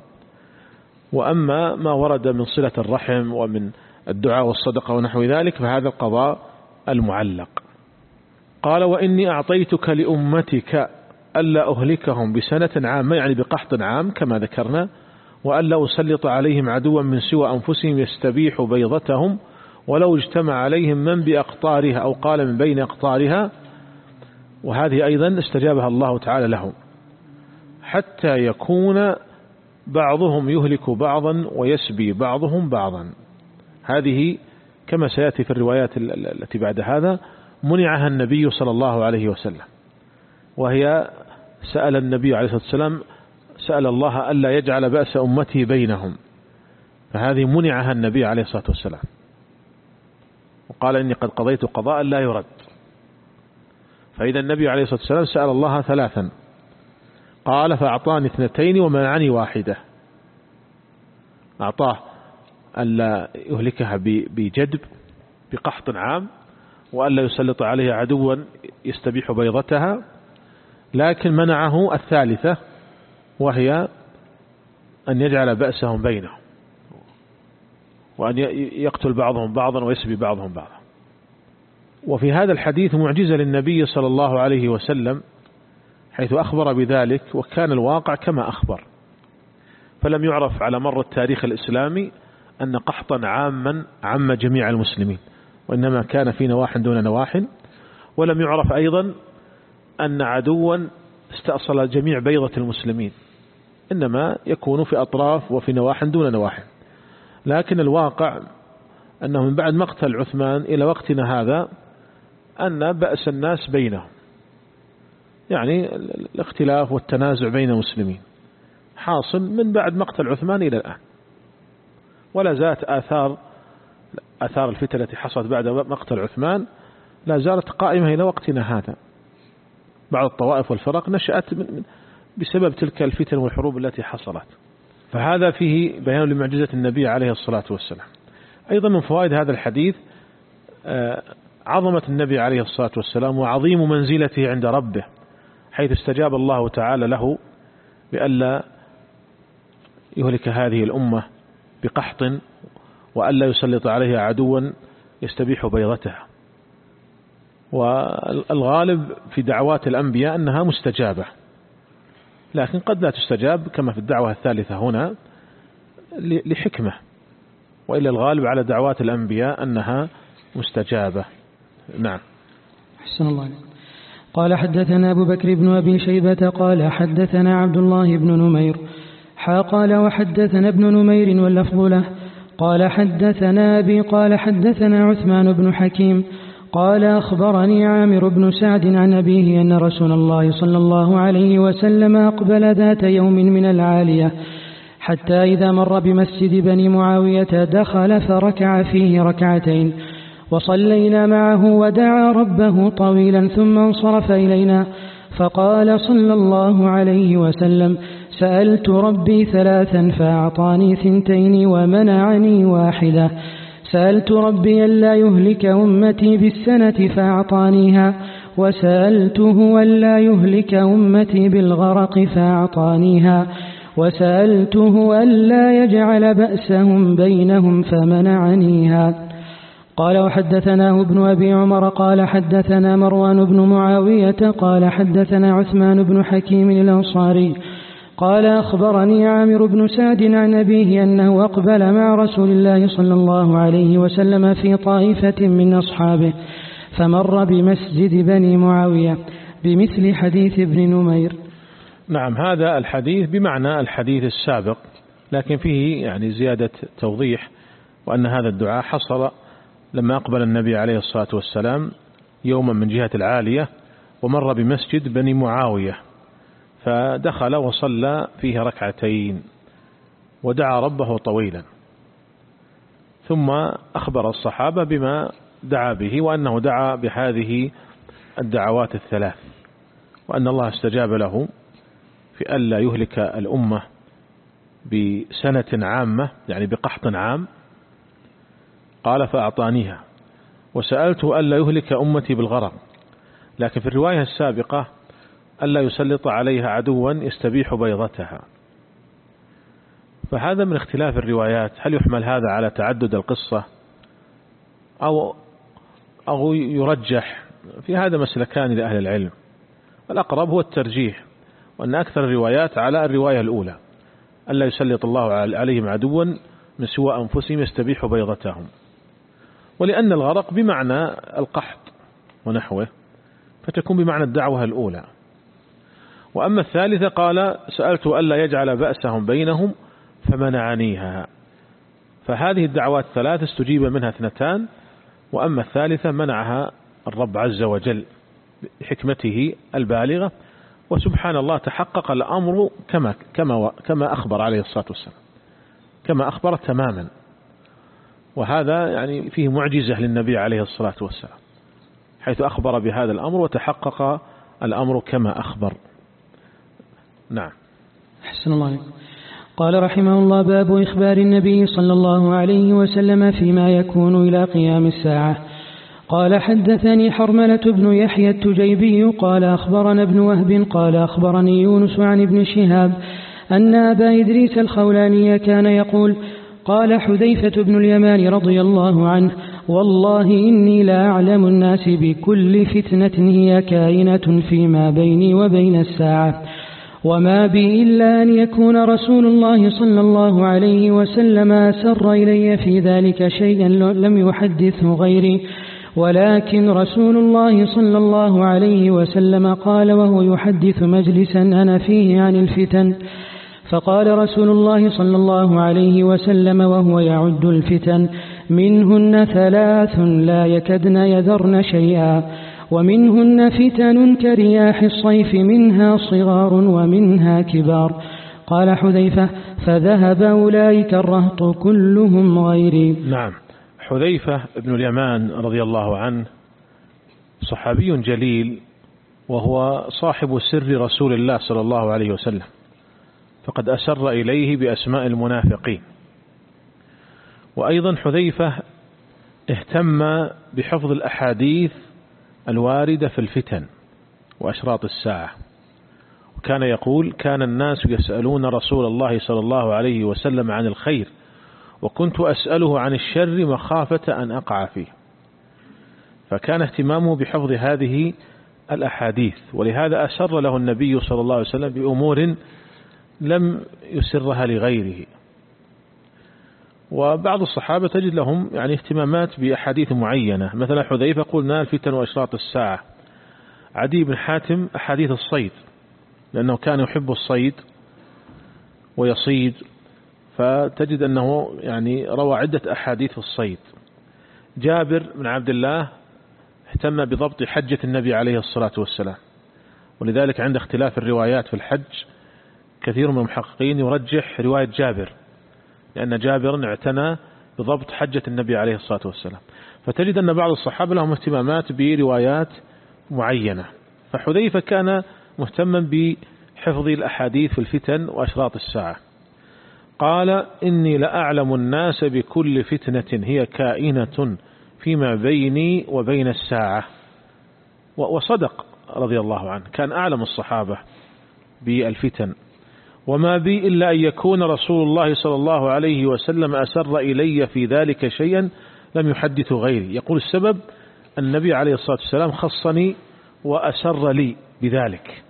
وأما ما ورد من صلة الرحم ومن الدعاء والصدقة ونحو ذلك فهذا القضاء المعلق. قال: وإني أعطيتك لأمتك ألا أهلكهم بسنة عامة، يعني بقحط عام كما ذكرنا، وألا أسلط عليهم عدوا من سوى أنفسهم يستبيح بيضتهم ولو اجتمع عليهم من بأقطارها، أو قال من بين أقطارها. وهذه أيضا استجابها الله تعالى له: حتى يكون بعضهم يهلك بعضا ويسبي بعضهم بعضا. هذه كما سيأتي في الروايات التي بعد هذا منعها النبي صلى الله عليه وسلم، وهي سأل النبي عليه الصلاة والسلام سأل الله ألا يجعل بأس أمته بينهم، فهذه منعها النبي عليه الصلاة والسلام، وقال: إني قد قضيت قضاء لا يرد. فإذا النبي عليه الصلاة والسلام سأل الله ثلاثا، قال: فأعطاني 2 ومنعني 1. أعطاه ألا يهلكها بجدب بقحط عام، وألا يسلط عليها عدوا يستبيح بيضتها، لكن منعه 3 وهي أن يجعل بأسهم بينهم، وأن يقتل بعضهم بعضا ويسبي بعضهم بعضا. وفي هذا الحديث معجزة للنبي صلى الله عليه وسلم، حيث أخبر بذلك وكان الواقع كما أخبر. فلم يعرف على مر التاريخ الإسلامي أن قحطا عاما عم جميع المسلمين، وإنما كان في نواح دون نواح. ولم يعرف أيضا أن عدوا استأصل جميع بيضة المسلمين، إنما يكون في أطراف وفي نواح دون نواح. لكن الواقع أنه من بعد مقتل عثمان إلى وقتنا هذا أن بأس الناس بينهم، يعني الاختلاف والتنازع بين المسلمين حاصل من بعد مقتل عثمان إلى الآن، ولا زالت آثار الفتن التي حصلت بعد مقتل عثمان لا زالت قائمة إلى وقتنا هذا. بعض الطوائف والفرق نشأت بسبب تلك الفتن والحروب التي حصلت. فهذا فيه بيان لمعجزة النبي عليه الصلاة والسلام. أيضا من فوائد هذا الحديث عظمة النبي عليه الصلاة والسلام وعظيم منزلته عند ربه، حيث استجاب الله تعالى له بألا يهلك هذه الأمة بقحط، وألا يسلط عليها عدوا يستبيح بيضتها. والغالب في دعوات الأنبياء أنها مستجابة، لكن قد لا تستجاب كما في الدعوة الثالثة هنا لحكمة، وإلا الغالب على دعوات الأنبياء أنها مستجابة. نعم. أحسن الله. قال: حدثنا أبو بكر بن أبي شيبة قال: حدثنا عبد الله بن نمير قال وحدثنا ابن نمير واللفظ له قال حدثنا أبي قال حدثنا عثمان بن حكيم قال أخبرني عامر بن سعد عن أبيه أن رسول الله صلى الله عليه وسلم أقبل ذات يوم من العالية حتى إذا مر بمسجد بني معاوية دخل فركع فيه ركعتين وصلينا معه ودعا ربه طويلا ثم انصرف إلينا فقال صلى الله عليه وسلم سألت ربي 3 فأعطاني 2 ومنعني 1. سألت ربي ألا يهلك أمتي بالسنة فأعطانيها وسألته ألا يهلك أمتي بالغرق فأعطانيها وسألته ألا يجعل بأسهم بينهم فمنعنيها. قال وحدثناه ابن أبي عمر قال حدثنا مروان بن معاوية قال حدثنا عثمان بن حكيم الأنصاري قال أخبرني عامر بن سعد عن أبيه أنه أقبل مع رسول الله صلى الله عليه وسلم في طائفة من أصحابه فمر بمسجد بني معاوية بمثل حديث ابن نمير. نعم، هذا الحديث بمعنى الحديث السابق، لكن فيه يعني زيادة توضيح، وأن هذا الدعاء حصل لما أقبل النبي عليه الصلاة والسلام يوما من جهة العالية ومر بمسجد بني معاوية فدخل وصلى فيه 2 ركعتين ودعا ربه طويلا، ثم أخبر الصحابة بما دعا به وأنه دعا بهذه الدعوات 3 وأن الله استجاب له في ألا يهلك الأمة بسنة عامة يعني بقحط عام، قال فأعطانيها وسألته ألا يهلك أمتي بالغرق، لكن في الرواية السابقة ألا يسلط عليها عدوا يستبيح بيضتها. فهذا من اختلاف الروايات، هل يحمل هذا على تعدد القصة أو يرجح؟ في هذا مسلكان لأهل العلم، الأقرب هو الترجيح، وأن أكثر الروايات على الرواية الأولى ألا يسلط الله عليهم عدوا من سوى أنفسهم يستبيح بيضتهم، ولأن الغرق بمعنى القحط ونحوه فتكون بمعنى الدعوة الأولى. وأما الثالثة قال سألت ألا يجعل بأسهم بينهم فمنعنيها، فهذه الدعوات 3 استجيب منها 2، وأما الثالثة منعها الرب عز وجل بحكمته البالغة، وسبحان الله تحقق الأمر كما أخبر عليه الصلاة والسلام، كما أخبر تماما، وهذا يعني فيه معجزة للنبي عليه الصلاة والسلام حيث أخبر بهذا الأمر وتحقق الأمر كما أخبر. نعم. أحسن الله عليك. قال رحمه الله باب إخبار النبي صلى الله عليه وسلم فيما يكون إلى قيام الساعة. قال حدثني حرملة بن يحيى التجيبي قال أخبرنا ابن وهب قال أخبرني يونس عن ابن شهاب أن أبا إدريس الخولاني كان يقول قال حذيفة بن اليمان رضي الله عنه والله إني لا أعلم الناس بكل فتنة هي كائنة فيما بيني وبين الساعة، وما بي إلا أن يكون رسول الله صلى الله عليه وسلم أسر إلي في ذلك شيئا لم يحدثه غيري، ولكن رسول الله صلى الله عليه وسلم قال وهو يحدث مجلسا أنا فيه عن الفتن، فقال رسول الله صلى الله عليه وسلم وهو يعد الفتن منهن 3 لا يكدن يذرن شيئا، ومنهن فتن كرياح الصيف منها صغار ومنها كبار. قال حذيفة فذهب أولئك الرهط كلهم غيري. نعم. حذيفة بن اليمان رضي الله عنه صحابي جليل، وهو صاحب سر رسول الله صلى الله عليه وسلم، فقد أسر إليه بأسماء المنافقين. وأيضا حذيفة اهتم بحفظ الأحاديث الواردة في الفتن وأشراط الساعة، وكان يقول كان الناس يسألون رسول الله صلى الله عليه وسلم عن الخير وكنت أسأله عن الشر مخافة أن أقع فيه، فكان اهتمامه بحفظ هذه الأحاديث، ولهذا أسر له النبي صلى الله عليه وسلم بأمور لم يسرها لغيره. وبعض الصحابة تجد لهم يعني اهتمامات بأحاديث معينة، مثلا حذيفة قلنا الفتن وأشراط الساعة، عدي بن حاتم أحاديث الصيد لأنه كان يحب الصيد ويصيد، فتجد أنه يعني روى عدة أحاديث في الصيد. جابر بن عبد الله اهتم بضبط حجة النبي عليه الصلاة والسلام، ولذلك عند اختلاف الروايات في الحج كثير من المحققين يرجح رواية جابر، لأن جابر اعتنى بضبط حجة النبي عليه الصلاة والسلام. فتجد أن بعض الصحابة لهم اهتمامات بروايات معينة، فحذيفة كان مهتما بحفظ الأحاديث في الفتن وأشراط الساعة. قال: إني لأعلم الناس بكل فتنة هي كائنة فيما بيني وبين الساعة. وصدق رضي الله عنه، كان أعلم الصحابة بالفتن. وما بي إلا أن يكون رسول الله صلى الله عليه وسلم أسر إلي في ذلك شيئا لم يحدث غيري. يقول السبب النبي عليه الصلاة والسلام خصني وأسر لي بذلك.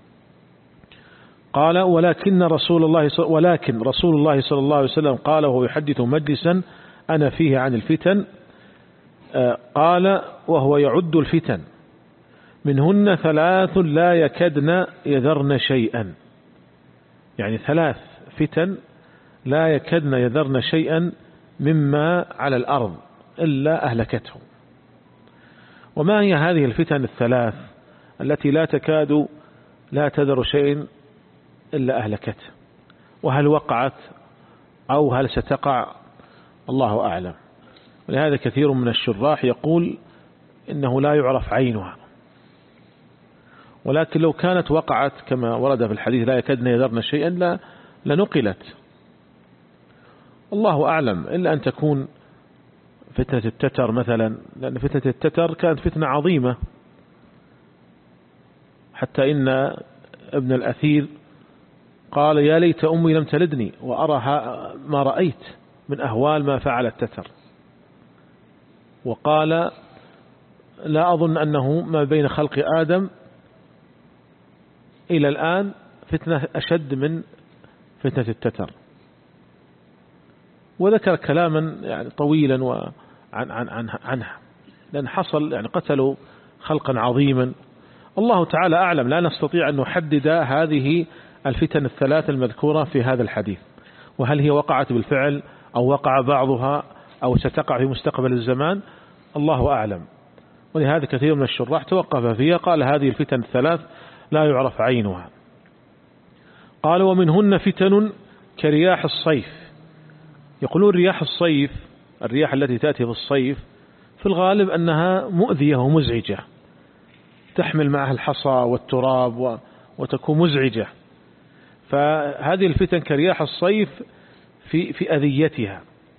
قال: ولكن رسول الله صلى الله عليه وسلم قال وهو يحدث مجلسا أنا فيه عن الفتن، قال وهو يعد الفتن منهن 3 لا يكدن يذرن شيئا، يعني 3 فتن لا يكدن يذرن شيئا مما على الأرض إلا أهلكته. وما هي هذه الفتن ال3 التي لا تكاد لا تذر شيء إلا أهلكته؟ وهل وقعت أو هل ستقع؟ الله أعلم. ولهذا كثير من الشراح يقول إنه لا يعرف عينها، ولكن لو كانت وقعت كما ورد في الحديث لا يكدن يذرن شيئا لنقلت، الله أعلم، إلا أن تكون فتنة التتر مثلا، لأن فتنة التتر كانت فتنة عظيمة، حتى إن ابن الأثير قال: يا ليت أمي لم تلدني وأرى ما رأيت من أهوال ما فعل التتر. وقال: لا أظن أنه ما بين خلق آدم إلى الآن فتنة أشد من فتنة التتر. وذكر كلاما يعني طويلا عنها، لأن حصل يعني قتلوا خلقا عظيما. الله تعالى أعلم، لا نستطيع أن نحدد هذه الفتن ال3 المذكورة في هذا الحديث، وهل هي وقعت بالفعل أو وقع بعضها أو ستقع في مستقبل الزمان، الله أعلم. ولهذا كثير من الشراح توقف فيها، قال هذه الفتن ال3 لا يعرف عينها. قال: ومنهن فتن كرياح الصيف. يقولون رياح الصيف، الرياح التي تأتي في الصيف في الغالب أنها مؤذية ومزعجة، تحمل معها الحصى والتراب وتكون مزعجة. فهذه الفتن كرياح الصيف في أذيتها،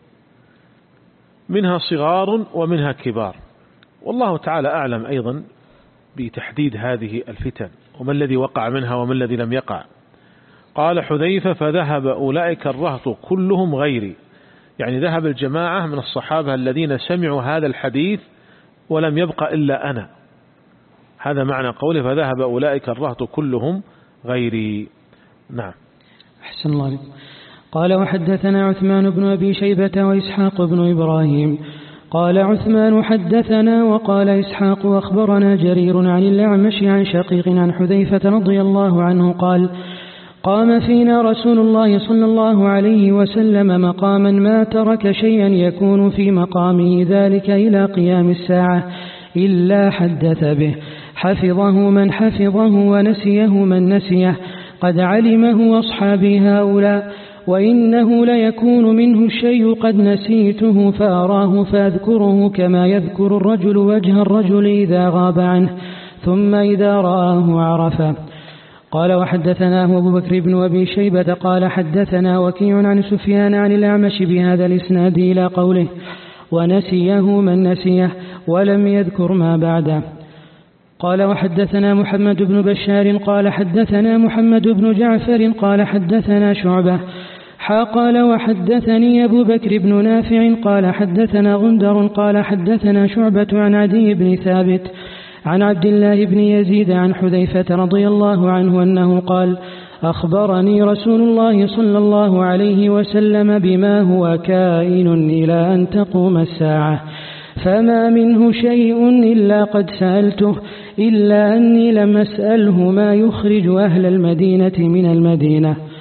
منها صغار ومنها كبار، والله تعالى أعلم أيضا بتحديد هذه الفتن وما الذي وقع منها وما الذي لم يقع. قال حذيفة: فذهب أولئك الرهط كلهم غيري، يعني ذهب الجماعة من الصحابة الذين سمعوا هذا الحديث ولم يبق إلا أنا. هذا معنى قوله فذهب أولئك الرهط كلهم غيري. نعم. أحسن الله عليك. قال: وحدثنا عثمان بن أبي شيبة وإسحاق بن إبراهيم. قال عثمان: حدثنا، وقال إسحاق: أخبرنا جرير عن الأعمش عن شقيق عن حذيفة رضي الله عنه قال: قام فينا رسول الله صلى الله عليه وسلم مقاما ما ترك شيئا يكون في مقامه ذلك إلى قيام الساعة إلا حدث به، حفظه من حفظه ونسيه من نسيه، قد علمه أصحابي هؤلاء، وإنه ليكون منه الشيء قد نسيته فأراه فأذكره كما يذكر الرجل وجه الرجل إذا غاب عنه ثم إذا رآه عرفه. قال: وحدثناه أبو بكر بن أبي شيبة قال: حدثنا وكيع عن سفيان عن الأعمش بهذا الإسناد إلى قوله: ونسيه من نسيه، ولم يذكر ما بعده. قال: وحدثنا محمد بن بشار قال: حدثنا محمد بن جعفر قال: حدثنا شعبة قال: وحدثني أبو بكر بن نافع قال: حدثنا غندر قال: حدثنا شعبة عن عدي بن ثابت عن عبد الله بن يزيد عن حذيفة رضي الله عنه أنه قال: أخبرني رسول الله صلى الله عليه وسلم بما هو كائن إلى أن تقوم الساعة، فما منه شيء إلا قد سألته، إلا أني لم أسأله ما يخرج أهل المدينة من المدينة.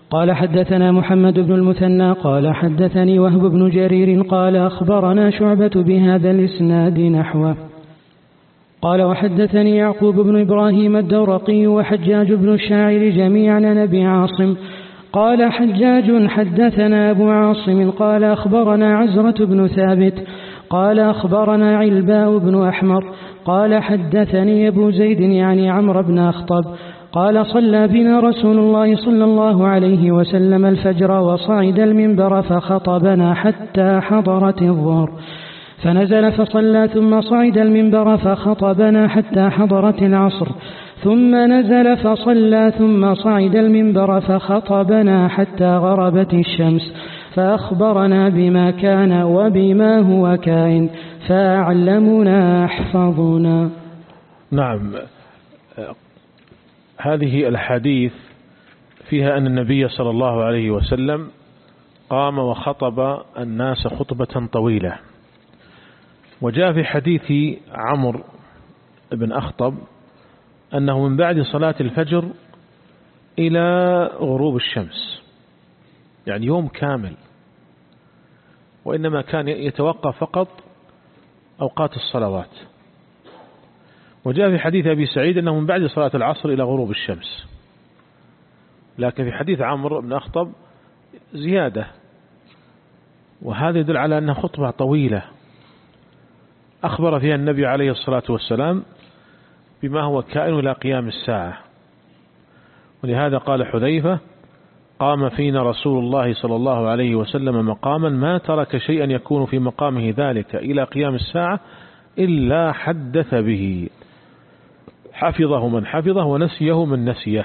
قال حدثنا محمد بن المثنى قال حدثني وهب بن جرير قال أخبرنا شعبة بهذا الإسناد نحوه. قال وحدثني يعقوب بن إبراهيم الدورقي وحجاج بن الشاعر جميعا عن أبي عاصم قال حجاج حدثنا أبو عاصم قال أخبرنا عزرة بن ثابت قال أخبرنا علباء بن أحمر قال حدثني أبو زيد يعني عمرو بن أخطب قال صلى بنا رسول الله صلى الله عليه وسلم الفجر وصعد المنبر فخطبنا حتى حضرت الظهر فنزل فصلى ثم صعد المنبر فخطبنا حتى حضرت العصر ثم نزل فصلى ثم صعد المنبر فخطبنا حتى غربت الشمس فأخبرنا بما كان وبما هو كائن فأعلمنا أحفظنا. نعم، هذه الحديث فيها أن النبي صلى الله عليه وسلم قام وخطب الناس خطبة طويلة. وجاء في حديث عمرو بن أخطب أنه من بعد صلاة الفجر إلى غروب الشمس، يعني يوم كامل، وإنما كان يتوقف فقط أوقات الصلوات. وجاء في حديث أبي سعيد أنه من بعد صلاة العصر إلى غروب الشمس، لكن في حديث عمرو بن أخطب زيادة، وهذا يدل على أنها خطبة طويلة أخبر فيها النبي عليه الصلاة والسلام بما هو كائن إلى قيام الساعة. ولهذا قال حذيفة قام فينا رسول الله صلى الله عليه وسلم مقاما ما ترك شيئا يكون في مقامه ذلك إلى قيام الساعة إلا حدث به، حفظه من حفظه ونسيه من نسيه،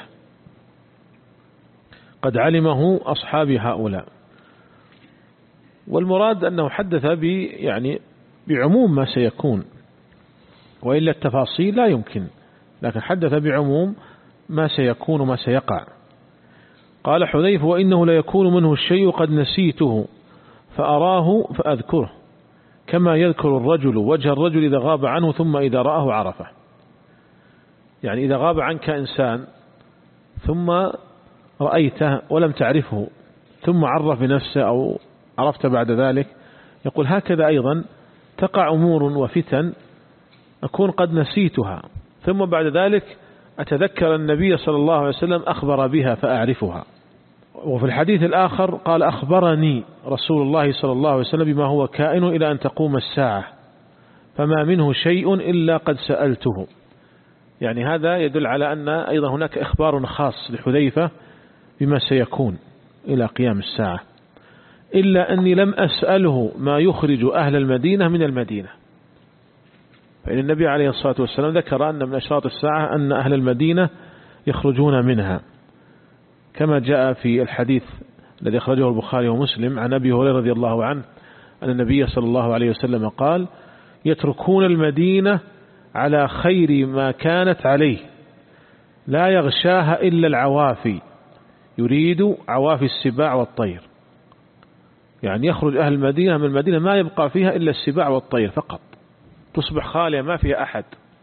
قد علمه أصحاب هؤلاء. والمراد أنه حدث يعني بعموم ما سيكون، وإلا التفاصيل لا يمكن، لكن حدث بعموم ما سيكون وما سيقع. قال حذيفة وإنه لا يكون منه الشيء قد نسيته فأراه فأذكره، كما يذكر الرجل وجه الرجل إذا غاب عنه ثم إذا رآه عرفه. يعني إذا غاب عنك إنسان ثم رأيته ولم تعرفه ثم عرف بنفسه أو عرفت بعد ذلك، يقول هكذا أيضا تقع أمور وفتن أكون قد نسيتها ثم بعد ذلك أتذكر النبي صلى الله عليه وسلم أخبر بها فأعرفها. وفي الحديث الآخر قال أخبرني رسول الله صلى الله عليه وسلم بما هو كائن إلى أن تقوم الساعة فما منه شيء إلا قد سألته. يعني هذا يدل على أن أيضا هناك إخبار خاص لحذيفة بما سيكون إلى قيام الساعة، إلا أني لم أسأله ما يخرج أهل المدينة من المدينة. فإن النبي عليه الصلاة والسلام ذكر أن من أشراط الساعة أن أهل المدينة يخرجون منها، كما جاء في الحديث الذي أخرجه البخاري ومسلم عن أبي هريرة رضي الله عنه أن النبي صلى الله عليه وسلم قال يتركون المدينة على خير ما كانت عليه لا يغشاها إلا العوافي، يريد عوافي السباع والطير. يعني يخرج أهل المدينة من المدينة ما يبقى فيها إلا السباع والطير فقط، تصبح خالية ما فيها أحد.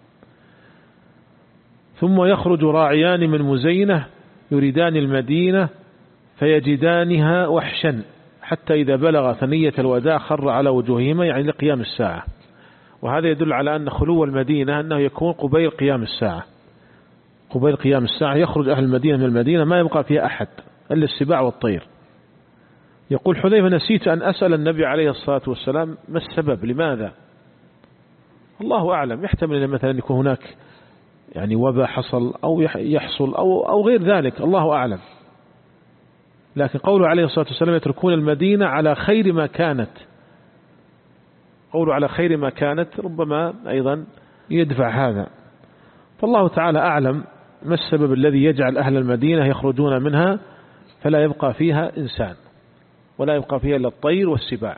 ثم يخرج راعيان من مزينة يريدان المدينة فيجدانها وحشا حتى إذا بلغ ثنية الوداع خر على وجوههما، يعني لقيام الساعة. وهذا يدل على أن خلو المدينة أنه يكون قبيل قيام الساعة، قبيل قيام الساعة يخرج أهل المدينة من المدينة ما يبقى فيها أحد إلا السباع والطير. يقول حذيفة نسيت أن أسأل النبي عليه الصلاة والسلام ما السبب، لماذا؟ الله أعلم، يحتمل أن مثلا يكون هناك يعني وباء حصل أو يحصل أو غير ذلك، الله أعلم. لكن قوله عليه الصلاة والسلام يتركون المدينة على خير ما كانت، قوله على خير ما كانت ربما أيضا يدفع هذا. فالله تعالى أعلم ما السبب الذي يجعل أهل المدينة يخرجون منها فلا يبقى فيها إنسان ولا يبقى فيها إلا الطير والسباع.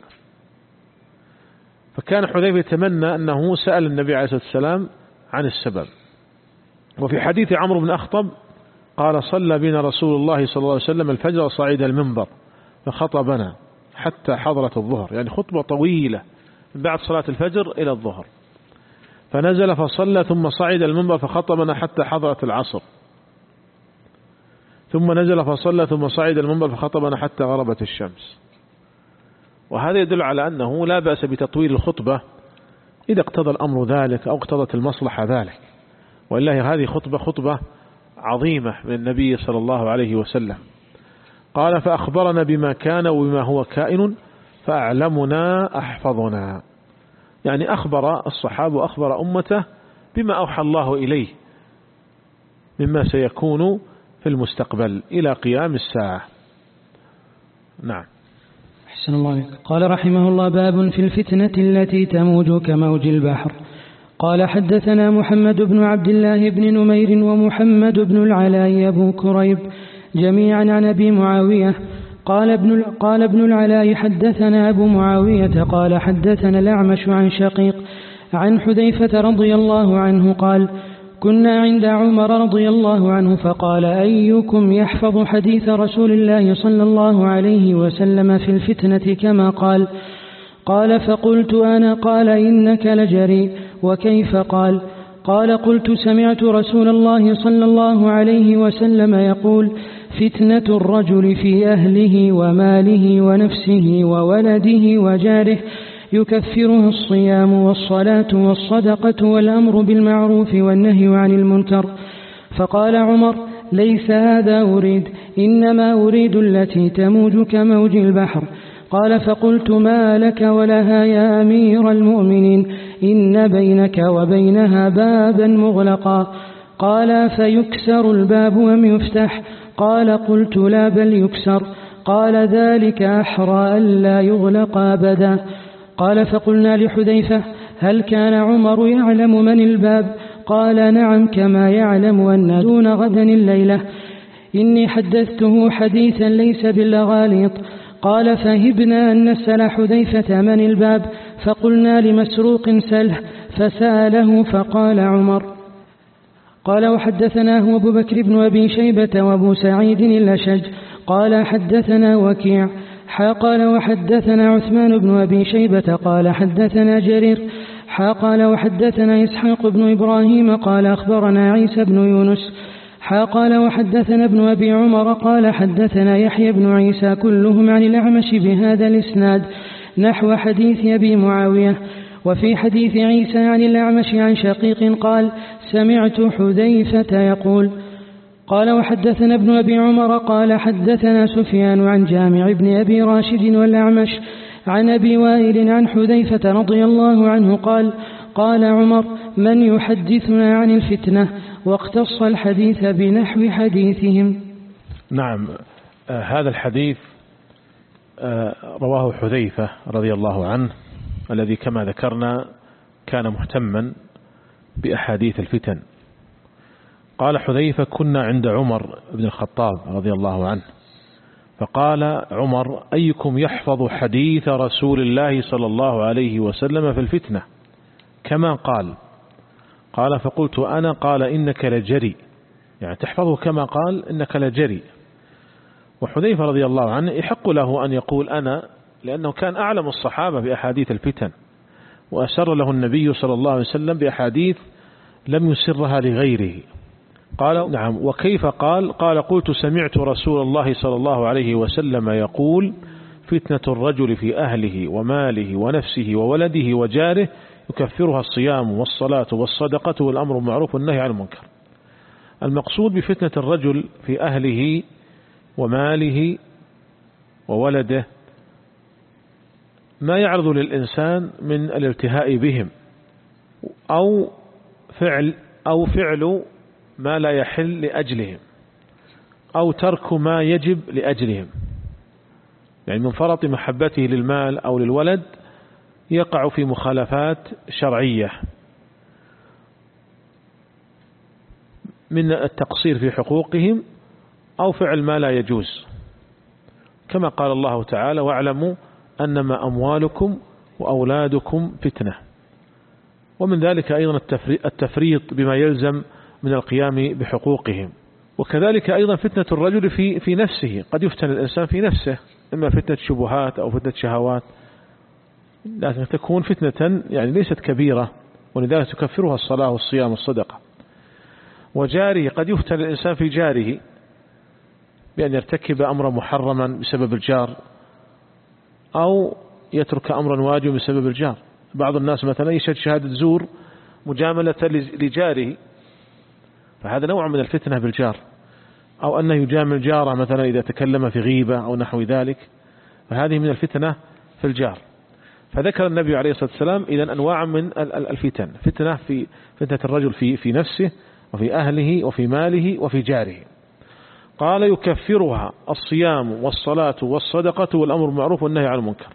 فكان حذيفة يتمنى أنه سأل النبي عليه الصلاة والسلام عن السبب. وفي حديث عمرو بن أخطب قال صلى بنا رسول الله صلى الله عليه وسلم الفجر وصعد المنبر فخطبنا حتى حضرت الظهر، يعني خطبة طويلة من بعد صلاة الفجر إلى الظهر. فنزل فصلى ثم صعد المنبر فخطبنا حتى حضرت العصر. ثم نزل فصلى ثم صعد المنبر فخطبنا حتى غربت الشمس. وهذا يدل على أنه لا بأس بتطويل الخطبة إذا اقتضى الأمر ذلك أو اقتضت المصلحة ذلك. والله هذه خطبة عظيمة من النبي صلى الله عليه وسلم. قال فأخبرنا بما كان وبما هو كائن فأعلمنا أحفظنا، يعني أخبر الصحابة وأخبر أمته بما أوحى الله إليه مما سيكون في المستقبل إلى قيام الساعة. نعم. أحسن الله عليك. قال رحمه الله: باب في الفتنة التي تموج كموج البحر. قال حدثنا محمد بن عبد الله بن نمير ومحمد بن العلاء أبو كريب جميعا عن أبي معاوية. قال ابن العلاء حدثنا أبو معاوية قال حدثنا الأعمش عن شقيق عن حذيفة رضي الله عنه قال: كنا عند عمر رضي الله عنه فقال: أيكم يحفظ حديث رسول الله صلى الله عليه وسلم في الفتنة كما قال؟ قال: فقلت أنا. قال: إنك لجريء. وكيف؟ قال: قلت: سمعت رسول الله صلى الله عليه وسلم يقول: فتنة الرجل في أهله وماله ونفسه وولده وجاره يكفرها الصيام والصلاة والصدقة والأمر بالمعروف والنهي عن المنكر. فقال عمر: ليس هذا أريد، إنما أريد التي تموج كموج البحر. قال: فقلت: ما لك ولها يا أمير المؤمنين؟ إن بينك وبينها بابا مغلقا. قال: فيكسر الباب أم يفتح؟ قال: قلت: لا بل يكسر. قال: ذلك أحرى ألا يغلق أبدا. قال: فقلنا لحذيفة: هل كان عمر يعلم من الباب؟ قال: نعم، كما يعلم أن دون غدا الليلة. إني حدثته حديثا ليس بالأغاليط. قال: فهبنا أن نسأل حذيفة من الباب، فقلنا لمسروق سله، فسأله فقال عمر. قال: وحدثناه أبو بكر بن أبي شيبة وأبو سعيد الأشج قال حدثنا وكيع قال: وحدثنا عثمان بن أبي شيبة قال حدثنا جرير قال: وحدثنا إسحاق بن إبراهيم قال أخبرنا عيسى بن يونس قال: وحدثنا ابن أبي عمر قال حدثنا يحيى بن عيسى كلهم عن الأعمش بهذا الإسناد نحو حديث أبي معاوية. وفي حديث عيسى عن الأعمش عن شقيق قال: سمعت حذيفة يقول. قال: وحدثنا ابن أبي عمر قال حدثنا سفيان عن جامع بن أبي راشد والأعمش عن أبي وائل عن حذيفة رضي الله عنه قال: قال عمر: من يحدثنا عن الفتنة؟ واقتص الحديث بنحو حديثهم. نعم. هذا الحديث رواه حذيفة رضي الله عنه، الذي كما ذكرنا كان مهتما بأحاديث الفتن. قال حذيفة: كنا عند عمر بن الخطاب رضي الله عنه فقال عمر: أيكم يحفظ حديث رسول الله صلى الله عليه وسلم في الفتنة كما قال؟ قال: فقلت أنا. قال: إنك لجري، يعني تحفظه كما قال إنك لجري. وحذيفة رضي الله عنه يحق له أن يقول أنا، لأنه كان أعلم الصحابة بأحاديث الفتن، وأسر له النبي صلى الله عليه وسلم بأحاديث لم يسرها لغيره. قال: نعم. وكيف؟ قال: قلت: سمعت رسول الله صلى الله عليه وسلم يقول: فتنة الرجل في أهله وماله ونفسه وولده وجاره يكفرها الصيام والصلاة والصدقة والأمر بالمعروف والنهي عن المنكر. المقصود بفتنة الرجل في أهله وماله وولده ما يعرض للإنسان من الالتهاء بهم أو فعل ما لا يحل لأجلهم أو ترك ما يجب لأجلهم، يعني من فرط محبته للمال أو للولد يقع في مخالفات شرعية من التقصير في حقوقهم أو فعل ما لا يجوز، كما قال الله تعالى: واعلموا أنما أموالكم وأولادكم فتنة. ومن ذلك أيضا التفريط بما يلزم من القيام بحقوقهم. وكذلك أيضا فتنة الرجل في نفسه، قد يفتن الإنسان في نفسه، إما فتنة شبهات أو فتنة شهوات، لكن تكون فتنة يعني ليست كبيرة، ولذلك تكفرها الصلاة والصيام والصدقة. وجاره، قد يفتن الإنسان في جاره بأن يرتكب أمرا محرما بسبب الجار أو يترك أمرا واجبا بسبب الجار. بعض الناس مثلا يشهد شهادة زور مجاملة لجاره، فهذا نوع من الفتنة بالجار، أو أنه يجامل جاره مثلا إذا تكلم في غيبة أو نحو ذلك، فهذه من الفتنة في الجار. فذكر النبي عليه الصلاة والسلام إذن أنواع من الفتن، فتنة الرجل في نفسه وفي أهله وفي ماله وفي جاره. قال يكفرها الصيام والصلاة والصدقة والأمر بالمعروف والنهي عن المنكر.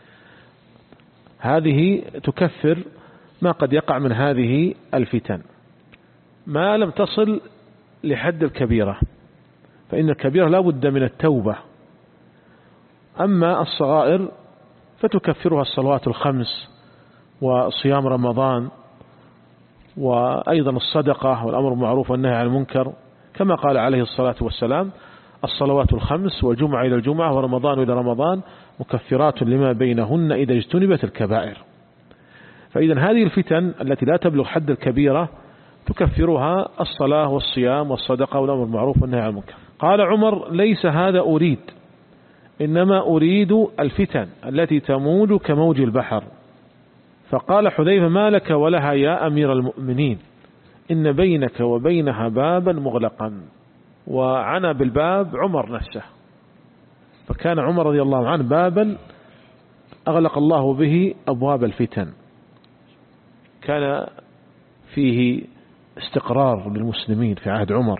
هذه تكفر ما قد يقع من هذه الفتن ما لم تصل لحد الكبيرة، فإن الكبيرة لا بد من التوبة. أما الصغائر فتكفرها الصلوات الخمس وصيام رمضان وأيضا الصدقة والأمر بالمعروف والنهي عن المنكر، كما قال عليه الصلاة والسلام الصلوات الخمس والجمعة إلى الجمعة ورمضان إلى رمضان مكفرات لما بينهن إذا اجتنبت الكبائر. فإذا هذه الفتن التي لا تبلغ حد الكبيرة تكفرها الصلاة والصيام والصدقة والأمر بالمعروف والنهي عن المنكر. قال عمر ليس هذا أريد، إنما أريد الفتن التي تموج كموج البحر. فقال حذيفة ما لك ولها يا أمير المؤمنين، إن بينك وبينها بابا مغلقا. وعنى بالباب عمر نفسه، فكان عمر رضي الله عنه بابا أغلق الله به أبواب الفتن، كان فيه استقرار للمسلمين في عهد عمر،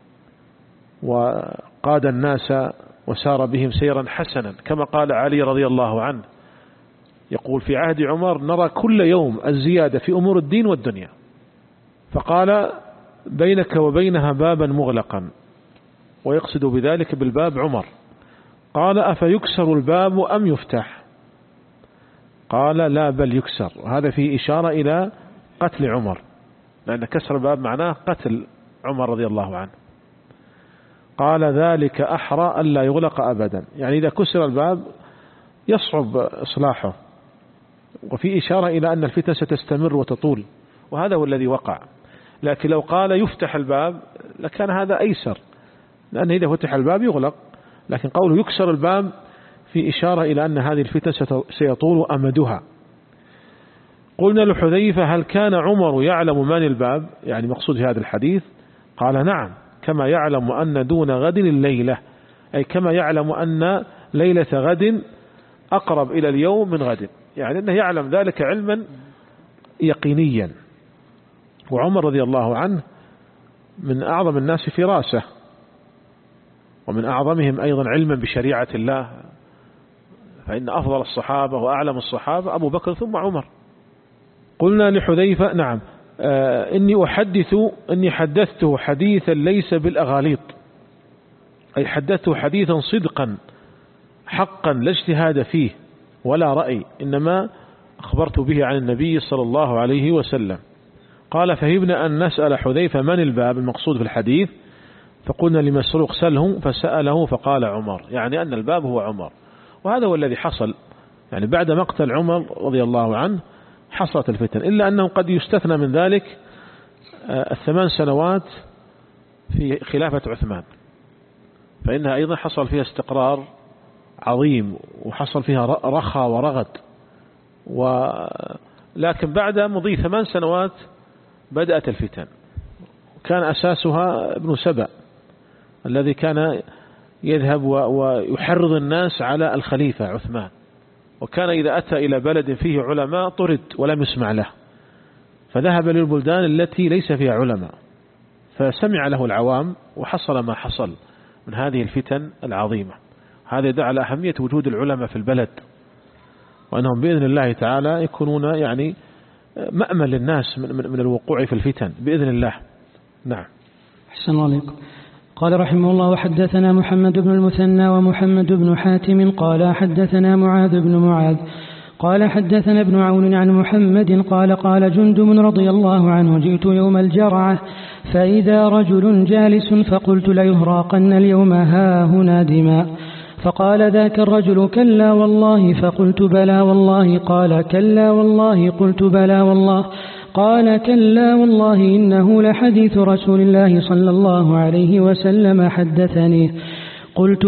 وقاد الناس وسار بهم سيرا حسنا، كما قال علي رضي الله عنه يقول في عهد عمر نرى كل يوم الزيادة في أمور الدين والدنيا. فقال بينك وبينها بابا مغلقا، ويقصد بذلك بالباب عمر. قال أفيكسر الباب أم يفتح؟ قال لا بل يكسر، وهذا فيه إشارة إلى قتل عمر، لأن كسر الباب معناه قتل عمر رضي الله عنه. قال ذلك أحرى ألا يغلق أبدا، يعني إذا كسر الباب يصعب إصلاحه، وفي إشارة إلى أن الفتنة ستستمر وتطول، وهذا هو الذي وقع. لكن لو قال يفتح الباب لكان هذا أيسر، لأن إذا فتح الباب يغلق، لكن قوله يكسر الباب في إشارة إلى أن هذه الفتنة سيطول أمدها. قلنا لحذيفة هل كان عمر يعلم من الباب، يعني مقصود في هذا الحديث؟ قال نعم، كما يعلم أن دون غد الليلة، أي كما يعلم أن ليلة غد أقرب إلى اليوم من غد، يعني أنه يعلم ذلك علما يقينيا. وعمر رضي الله عنه من أعظم الناس فراسة، ومن أعظمهم أيضا علما بشريعة الله، فإن أفضل الصحابة وأعلم الصحابة أبو بكر ثم عمر. قلنا لحذيفة نعم إني حدثته حديثا ليس بالأغاليط، أي حدثته حديثا صدقا حقا لا اجتهاد فيه ولا رأي، إنما أخبرت به عن النبي صلى الله عليه وسلم. قال فهبنا أن نسأل حذيفة من الباب المقصود في الحديث، فقلنا لمسروق سله، فسأله فقال عمر، يعني أن الباب هو عمر. وهذا هو الذي حصل، يعني بعد مقتل عمر رضي الله عنه حصلت الفتن، إلا أنه قد يستثنى من ذلك 8 سنوات في خلافة عثمان، فإنها أيضا حصل فيها استقرار عظيم، وحصل فيها رخاء ورغد. لكن بعد مضي 8 سنوات بدأت الفتن، كان أساسها ابن سبأ الذي كان يذهب ويحرض الناس على الخليفة عثمان، وكان إذا أتى إلى بلد فيه علماء طرد ولم يسمع له، فذهب للبلدان التي ليس فيها علماء، فسمع له العوام وحصل ما حصل من هذه الفتن العظيمة. هذا يدل على أهمية وجود العلماء في البلد، وأنهم بإذن الله تعالى يكونون يعني مأمن للناس من الوقوع في الفتن بإذن الله. نعم. أحسن الله عليكم. قال رحمه الله وحدثنا محمد بن المثنى ومحمد بن حاتم قال حدثنا معاذ بن معاذ قال حدثنا ابن عون عن محمد قال قال جندب رضي الله عنه جئت يوم الجرعة فإذا رجل جالس فقلت ليهراقن اليوم هاهنا دماء، فقال ذاك الرجل كلا والله، فقلت بلى والله، قال كلا والله، قلت بلى والله، قال كلا والله إنه لحديث رسول الله صلى الله عليه وسلم حدثني. قلت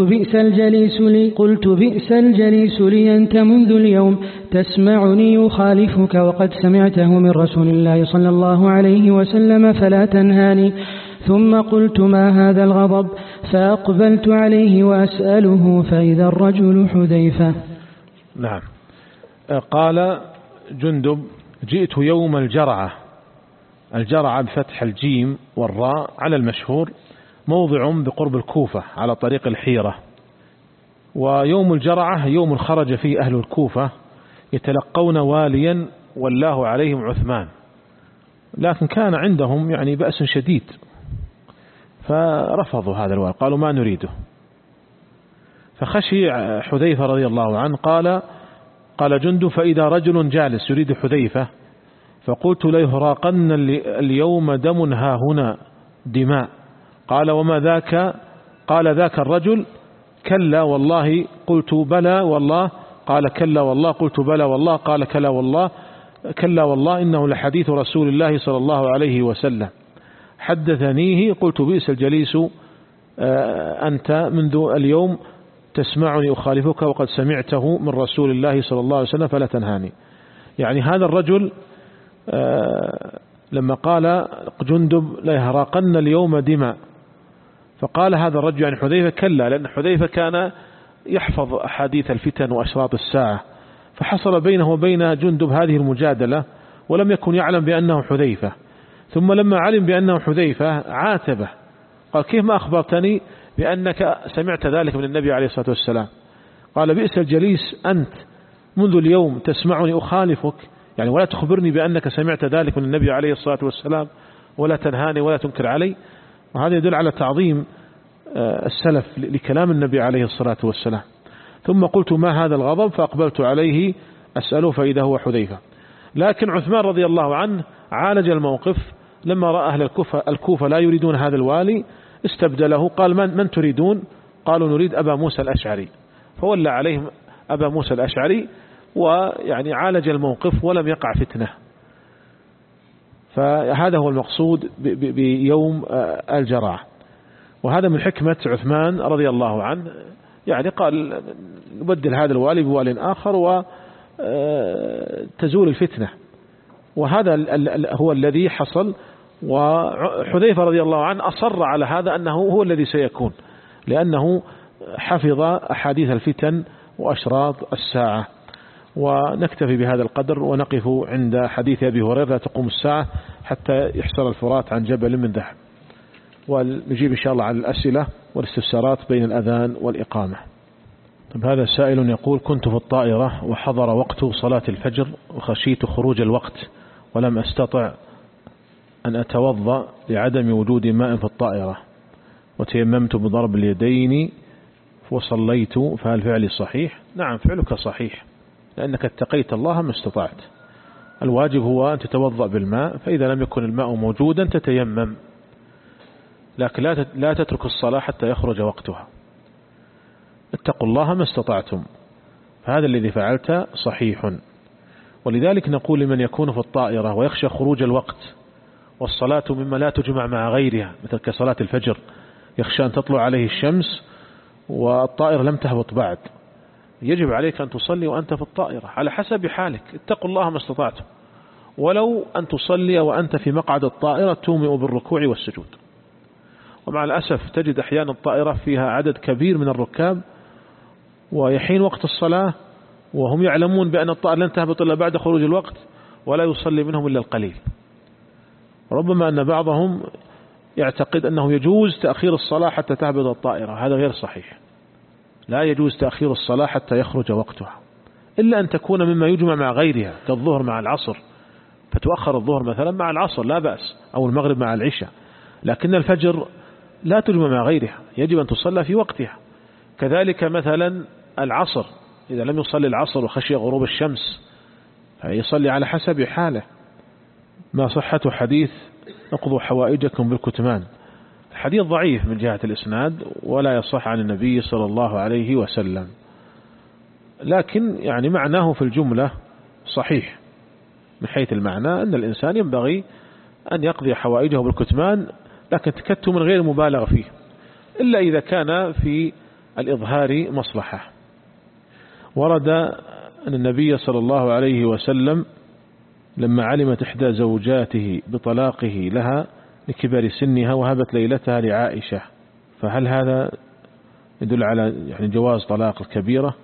بئس الجليس لي أنت منذ اليوم تسمعني يخالفك وقد سمعته من رسول الله صلى الله عليه وسلم فلا تنهاني. ثم قلت ما هذا الغضب؟ فأقبلت عليه وأسأله فإذا الرجل حذيفة. نعم. قال جندب: جئت يوم الجرعة. الجرعة بفتح الجيم والراء على المشهور، موضع بقرب الكوفة على طريق الحيرة. ويوم الجرعة يوم خرج فيه أهل الكوفة يتلقون واليا والله عليهم عثمان، لكن كان عندهم يعني بأس شديد فرفضوا هذا الوالي، قالوا ما نريده. فخشي حذيفة رضي الله عنه، قال جندب: فإذا رجل جالس يريد حذيفة فقلت ليهراقن اليوم دم ها هنا دماء. قال: وما ذاك؟ قال: ذاك الرجل. كلا والله. قلت: بلى والله. قال: كلا والله. قلت: بلى والله. قال: كلا والله. كلا والله إنه لحديث رسول الله صلى الله عليه وسلم حدثنيه. قلت: بئس الجليس أنت منذ اليوم تسمعني أخالفك وقد سمعته من رسول الله صلى الله عليه وسلم فلا تنهاني. يعني هذا الرجل لما قال جندب ليهراقن اليوم دماء، فقال هذا الرجل يعني حذيفة كلا، لأن حذيفة كان يحفظ أحاديث الفتن وأشراط الساعة، فحصل بينه وبين جندب هذه المجادلة ولم يكن يعلم بأنه حذيفة. ثم لما علم بأنه حذيفة عاتبه، قال: كيف ما أخبرتني بأنك سمعت ذلك من النبي عليه الصلاة والسلام؟ قال: بئس الجليس أنت منذ اليوم تسمعني أخالفك، يعني ولا تخبرني بأنك سمعت ذلك من النبي عليه الصلاة والسلام ولا تنهاني ولا تنكر علي. وهذا يدل على تعظيم السلف لكلام النبي عليه الصلاة والسلام. ثم قلت: ما هذا الغضب؟ فأقبلت عليه أسأله فإذا هو حذيفة. لكن عثمان رضي الله عنه عالج الموقف، لما رأى أهل الكوفة لا يريدون هذا الوالي استبدله. قال: من تريدون؟ قالوا: نريد أبا موسى الأشعري. فولى عليهم أبا موسى الأشعري، ويعني عالج الموقف ولم يقع فتنة. فهذا هو المقصود بيوم الجرعة. وهذا من حكمة عثمان رضي الله عنه، يعني قال نبدل هذا الوالي بوالي آخر وتزول الفتنة، وهذا هو الذي حصل. وحذيفة رضي الله عنه أصر على هذا أنه هو الذي سيكون، لأنه حفظ أحاديث الفتن وأشراط الساعة. ونكتفي بهذا القدر ونقف عند حديث أبي هريرة: لا تقوم الساعة حتى يحصل الفرات عن جبل من ذهب. ونجيب إن شاء الله على الأسئلة والاستفسارات بين الأذان والإقامة. طب هذا سائل يقول: كنت في الطائرة وحضر وقت صلاة الفجر وخشيت خروج الوقت ولم أستطع أن أتوضأ لعدم وجود ماء في الطائرة، وتيممت بضرب اليدين وصليت، فهل فعلي صحيح؟ نعم، فعلك صحيح، لأنك اتقيت الله ما استطعت. الواجب هو أن تتوضأ بالماء، فإذا لم يكن الماء موجودا تتيمم، لكن لا تترك الصلاة حتى يخرج وقتها. اتقوا الله ما استطعتم، فهذا الذي فعلت صحيح. ولذلك نقول لمن يكون في الطائرة ويخشى خروج الوقت والصلاة مما لا تجمع مع غيرها مثل كصلاة الفجر، يخشى أن تطلع عليه الشمس والطائرة لم تهبط بعد، يجب عليك أن تصلي وأنت في الطائرة على حسب حالك. اتقوا الله ما استطعتم، ولو أن تصلي وأنت في مقعد الطائرة تومئ بالركوع والسجود. ومع الأسف تجد أحيانا الطائرة فيها عدد كبير من الركاب، ويحين وقت الصلاة وهم يعلمون بأن الطائرة لن تهبط إلا بعد خروج الوقت، ولا يصلي منهم إلا القليل. ربما أن بعضهم يعتقد أنه يجوز تأخير الصلاة حتى تهبط الطائرة، هذا غير صحيح. لا يجوز تأخير الصلاة حتى يخرج وقتها، إلا أن تكون مما يجمع مع غيرها كالظهر مع العصر، فتؤخر الظهر مثلا مع العصر لا بأس، أو المغرب مع العشاء. لكن الفجر لا تجمع مع غيرها، يجب أن تصلى في وقتها. كذلك مثلا العصر، إذا لم يصلي العصر وخشي غروب الشمس فيصلي على حسب حاله. ما صحة حديث اقضوا حوائجكم بالكتمان؟ الحديث ضعيف من جهة الإسناد ولا يصح عن النبي صلى الله عليه وسلم، لكن يعني معناه في الجملة صحيح، من حيث المعنى أن الإنسان ينبغي أن يقضي حوائجه بالكتمان، لكن تكتم من غير مبالغ فيه، إلا إذا كان في الإظهار مصلحة. ورد أن النبي صلى الله عليه وسلم لما علمت إحدى زوجاته بطلاقه لها لكبر سنها وهبت ليلتها لعائشة، فهل هذا يدل على يعني جواز طلاق الكبيرة؟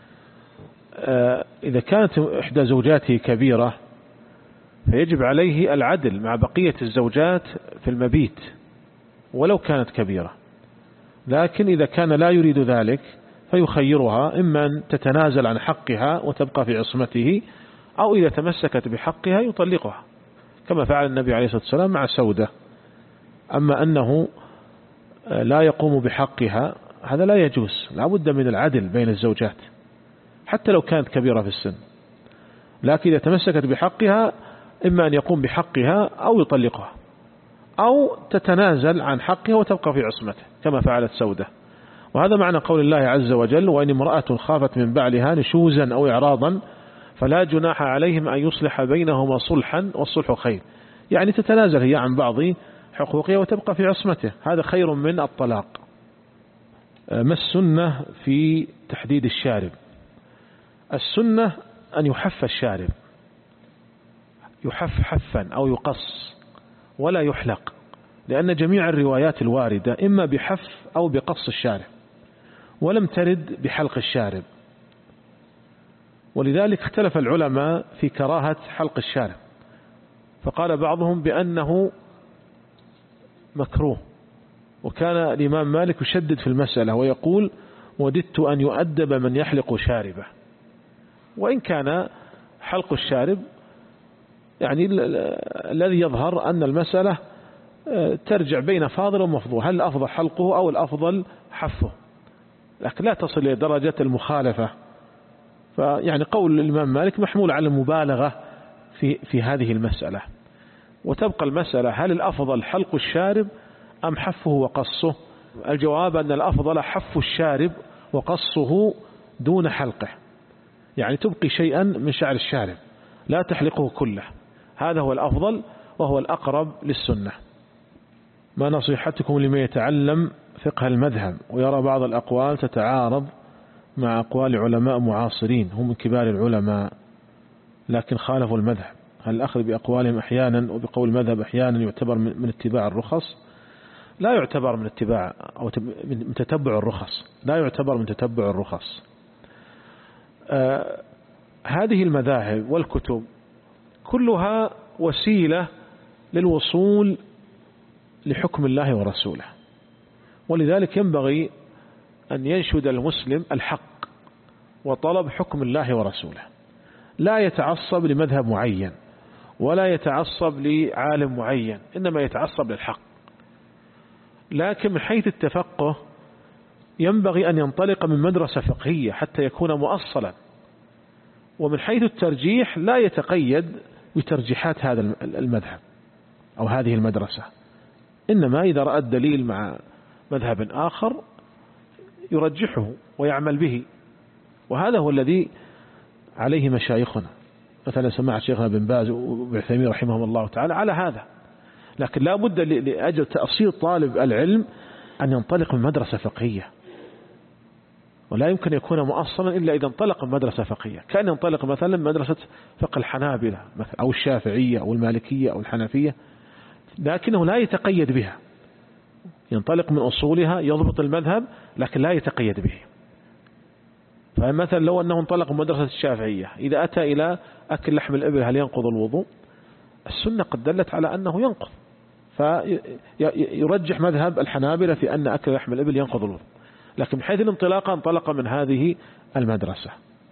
إذا كانت إحدى زوجاته كبيرة فيجب عليه العدل مع بقية الزوجات في المبيت ولو كانت كبيرة، لكن إذا كان لا يريد ذلك فيخيرها إما أن تتنازل عن حقها وتبقى في عصمته، أو إذا تمسكت بحقها يطلقها كما فعل النبي عليه الصلاة والسلام مع سودة. أما أنه لا يقوم بحقها هذا لا يجوز، لا بد من العدل بين الزوجات حتى لو كانت كبيرة في السن، لكن إذا تمسكت بحقها إما أن يقوم بحقها أو يطلقها أو تتنازل عن حقها وتبقى في عصمته كما فعلت سودة. وهذا معنى قول الله عز وجل: وإن امرأة خافت من بعلها نشوزا أو إعراضا فلا جناح عليهم أن يصلح بينهما صلحا والصلح خير، يعني تتنازل هي عن بعض حقوقها وتبقى في عصمته، هذا خير من الطلاق. ما السنة في تحديد الشارب؟ السنة أن يحف الشارب، يحف حفا أو يقص ولا يحلق، لأن جميع الروايات الواردة إما بحف أو بقص الشارب، ولم ترد بحلق الشارب، ولذلك اختلف العلماء في كراهة حلق الشارب، فقال بعضهم بأنه مكروه، وكان الإمام مالك يشدد في المسألة ويقول: وددت أن يؤدب من يحلق شاربه. وإن كان حلق الشارب يعني الذي يظهر أن المسألة ترجع بين فاضل ومفضول، هل الأفضل حلقه أو الأفضل حفه، لكن لا تصل إلى درجة المخالفة. فيعني قول الإمام مالك محمول على المبالغة في هذه المسألة، وتبقى المسألة هل الأفضل حلق الشارب أم حفه وقصه؟ الجواب أن الأفضل حف الشارب وقصه دون حلقه، يعني تبقي شيئا من شعر الشارب لا تحلقه كله، هذا هو الأفضل وهو الأقرب للسنة. ما نصيحتكم لمن يتعلم فقه المذهب ويرى بعض الأقوال تتعارض مع أقوال علماء معاصرين هم من كبار العلماء لكن خالفوا المذهب؟ هل الأخذ بأقوالهم أحيانا وبقول المذهب أحيانا يعتبر من اتباع الرخص؟ لا يعتبر من اتباع أو من تتبع الرخص، لا يعتبر من تتبع الرخص. هذه المذاهب والكتب كلها وسيلة للوصول لحكم الله ورسوله، ولذلك ينبغي أن ينشد المسلم الحق وطلب حكم الله ورسوله، لا يتعصب لمذهب معين ولا يتعصب لعالم معين، إنما يتعصب للحق. لكن من حيث التفقه ينبغي أن ينطلق من مدرسة فقهية حتى يكون مؤصلا، ومن حيث الترجيح لا يتقيد بترجيحات هذا المذهب أو هذه المدرسة، إنما إذا رأى الدليل مع مذهب آخر يرجحه ويعمل به، وهذا هو الذي عليه مشايخنا، مثلا سماعة شيخنا بن باز وابن عثيمين رحمهم الله تعالى على هذا. لكن لا بد لأجل تأصيل طالب العلم أن ينطلق من مدرسة فقهية، ولا يمكن يكون مؤصلا إلا إذا انطلق من مدرسة فقهية، كان ينطلق مثلا من مدرسة فقه الحنابلة أو الشافعية أو المالكية أو الحنفية، لكنه لا يتقيد بها، ينطلق من أصولها يضبط المذهب لكن لا يتقيد به. فمثلا لو أنه انطلق من مدرسة الشافعية إذا أتى إلى أكل لحم الإبل هل ينقض الوضوء؟ السنة قد دلت على أنه ينقض، فيرجح مذهب الحنابلة في أن أكل لحم الإبل ينقض الوضوء، لكن بحيث الانطلاق انطلق من هذه المدرسة.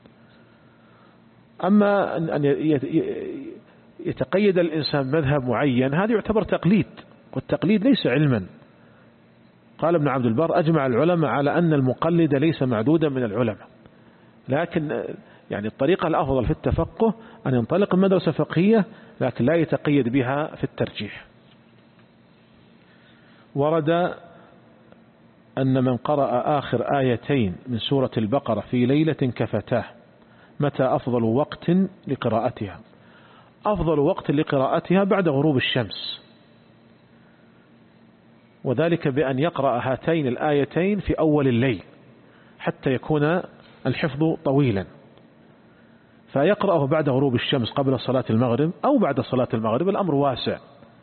أما أن يتقيد الإنسان مذهب معين هذا يعتبر تقليد، والتقليد ليس علما. قال ابن عبد البر: أجمع العلماء على أن المقلد ليس معدودا من العلماء، لكن يعني الطريقة الأفضل في التفقه أن ينطلق من مدرسة فقهية لكن لا يتقيد بها في الترجيح. ورد أن من قرأ آخر آيتين من سورة البقرة في ليلة كفتاه، متى أفضل وقت لقراءتها؟ أفضل وقت لقراءتها بعد غروب الشمس، وذلك بأن يقرأ هاتين الآيتين في أول الليل، حتى يكون الحفظ طويلا، فيقرأه بعد غروب الشمس قبل صلاة المغرب أو بعد صلاة المغرب، الأمر واسع.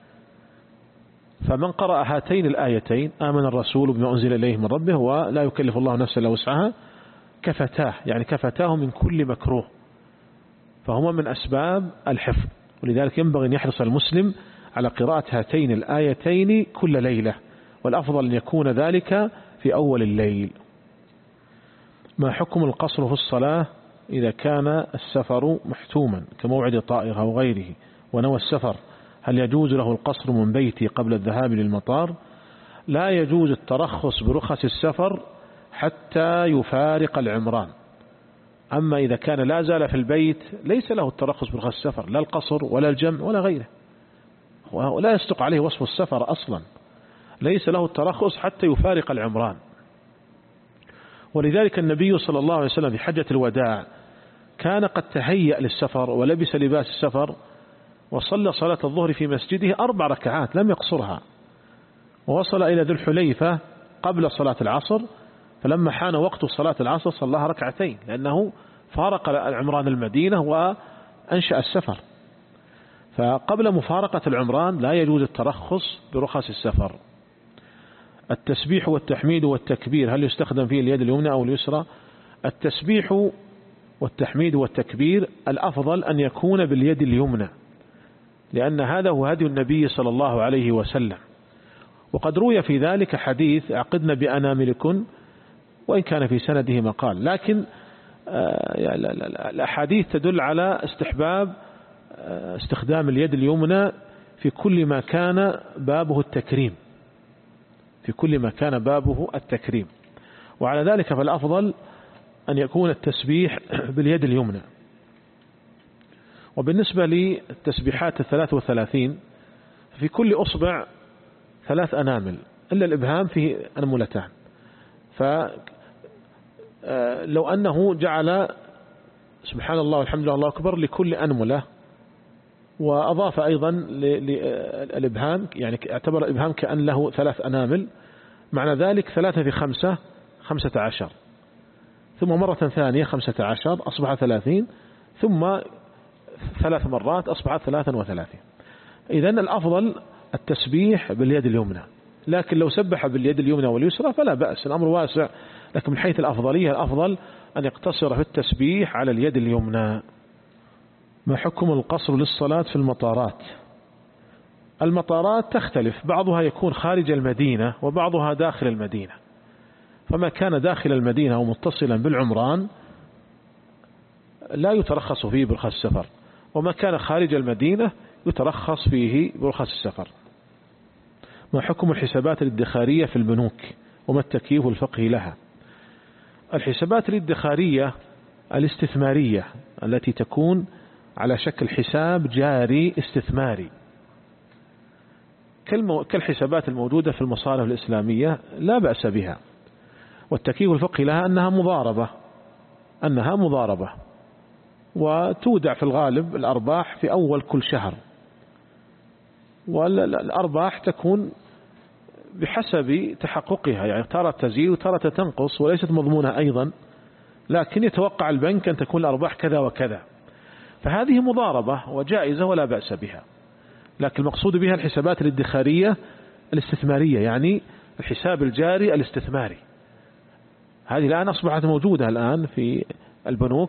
فمن قرأ هاتين الآيتين آمن الرسول بما أنزل إليه من ربه ولا يكلف الله نفسا إلا وسعها كفتاه، يعني كفتاه من كل مكروه، فهما من أسباب الحفظ. ولذلك ينبغي أن يحرص المسلم على قراءة هاتين الآيتين كل ليلة، والأفضل أن يكون ذلك في أول الليل. ما حكم القصر في الصلاة إذا كان السفر محتوما كموعد طائر أو غيره ونوى السفر؟ هل يجوز له القصر من بيتي قبل الذهاب للمطار؟ لا يجوز الترخص برخص السفر حتى يفارق العمران. أما إذا كان لا زال في البيت ليس له الترخص برخص السفر، لا القصر ولا الجمع ولا غيره، ولا يصدق عليه وصف السفر أصلا، ليس له الترخص حتى يفارق العمران. ولذلك النبي صلى الله عليه وسلم في حجة الوداع كان قد تهيأ للسفر ولبس لباس السفر وصلى صلاة الظهر في مسجده 4 ركعات لم يقصرها، ووصل إلى ذي الحليفة قبل صلاة العصر، فلما حان وقت صلاة العصر صلاها 2 ركعتين لأنه فارق العمران المدينة وأنشأ السفر. فقبل مفارقة العمران لا يجوز الترخص برخص السفر. التسبيح والتحميد والتكبير هل يستخدم فيه اليد اليمنى أو اليسرى؟ التسبيح والتحميد والتكبير الأفضل أن يكون باليد اليمنى، لأن هذا هو هدي النبي صلى الله عليه وسلم. وقد روي في ذلك حديث عقدنا بأناملكن، وإن كان في سنده مقال، لكن الأحاديث تدل على استحباب استخدام اليد اليمنى في كل ما كان بابه التكريم، في كل ما كان بابه التكريم. وعلى ذلك فالأفضل أن يكون التسبيح باليد اليمنى. وبالنسبة للتسبيحات 33 في كل أصبع 3 أنامل إلا الإبهام فيه أنملتان، فلو أنه جعل سبحان الله والحمد لله الله أكبر لكل أنملة، وأضاف أيضا للإبهام، يعني اعتبر الإبهام كأن له 3 أنامل، معنى ذلك 3 في 5 15، ثم مرة ثانية 15 أصبح 30، ثم 3 مرات أصبحت 33. إذن الأفضل التسبيح باليد اليمنى، لكن لو سبح باليد اليمنى واليسرى فلا بأس، الأمر واسع، لكن من حيث الأفضلية الأفضل أن يقتصر في التسبيح على اليد اليمنى. ما حكم القصر للصلاة في المطارات؟ المطارات تختلف، بعضها يكون خارج المدينة وبعضها داخل المدينة، فما كان داخل المدينة ومتصلا بالعمران لا يترخص فيه برخص السفر، وما كان خارج المدينة يترخص فيه برخص السفر. ما حكم الحسابات الادخارية في البنوك وما التكييف الفقهي لها؟ الحسابات الادخارية الاستثمارية التي تكون على شكل حساب جاري استثماري كالحسابات الموجودة في المصارف الإسلامية لا بأس بها، والتكييف الفقهي لها أنها مضاربة وتودع في الغالب الأرباح في أول كل شهر، والأرباح تكون بحسب تحققها، يعني تارة تزيد وتارة تنقص وليست مضمونة أيضا، لكن يتوقع البنك أن تكون الأرباح كذا وكذا، فهذه مضاربة وجائزة ولا بأس بها. لكن المقصود بها الحسابات الادخارية الاستثمارية، يعني الحساب الجاري الاستثماري، هذه الآن أصبحت موجودة الآن في البنوك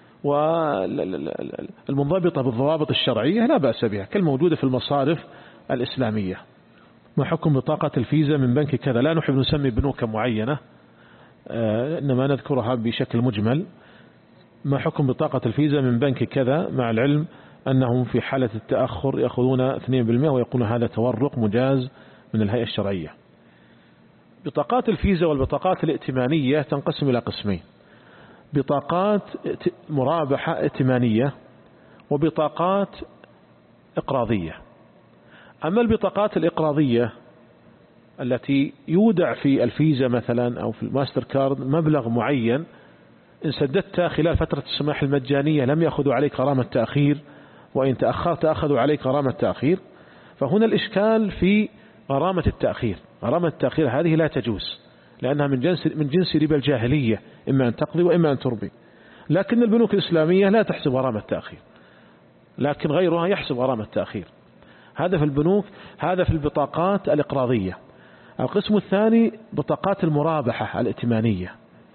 والمنضبطة بالضوابط الشرعية لا بأس بها كالموجودة في المصارف الإسلامية. ما حكم بطاقة الفيزا من بنك كذا؟ لا نحب نسمي بنوك معينة، إنما نذكرها بشكل مجمل. ما حكم بطاقة الفيزا من بنك كذا مع العلم أنهم في حالة التأخر يأخذون 2% ويقولون هذا تورق مجاز من الهيئة الشرعية؟ بطاقات الفيزا والبطاقات الائتمانية تنقسم إلى قسمين: بطاقات مرابحة ائتمانية وبطاقات إقراضية. أما البطاقات الإقراضية التي يودع في الفيزا مثلا أو في الماستر كارد مبلغ معين، إن سددت خلال فترة السماح المجانية لم يأخذوا عليك غرامة تأخير، وإن تأخرت أخذوا عليك غرامة تأخير. فهنا الإشكال في غرامة التأخير. غرامة التأخير هذه لا تجوز لأنها من جنس ربا الجاهلية، إما أن تقضي وإما أن تربي. لكن البنوك الإسلامية لا تحسب غرامة التأخير، لكن غيرها يحسب غرامة التأخير. هذا في البنوك. هذا في البطاقات الإقراضية. القسم الثاني بطاقات المرابحة الائتمانية،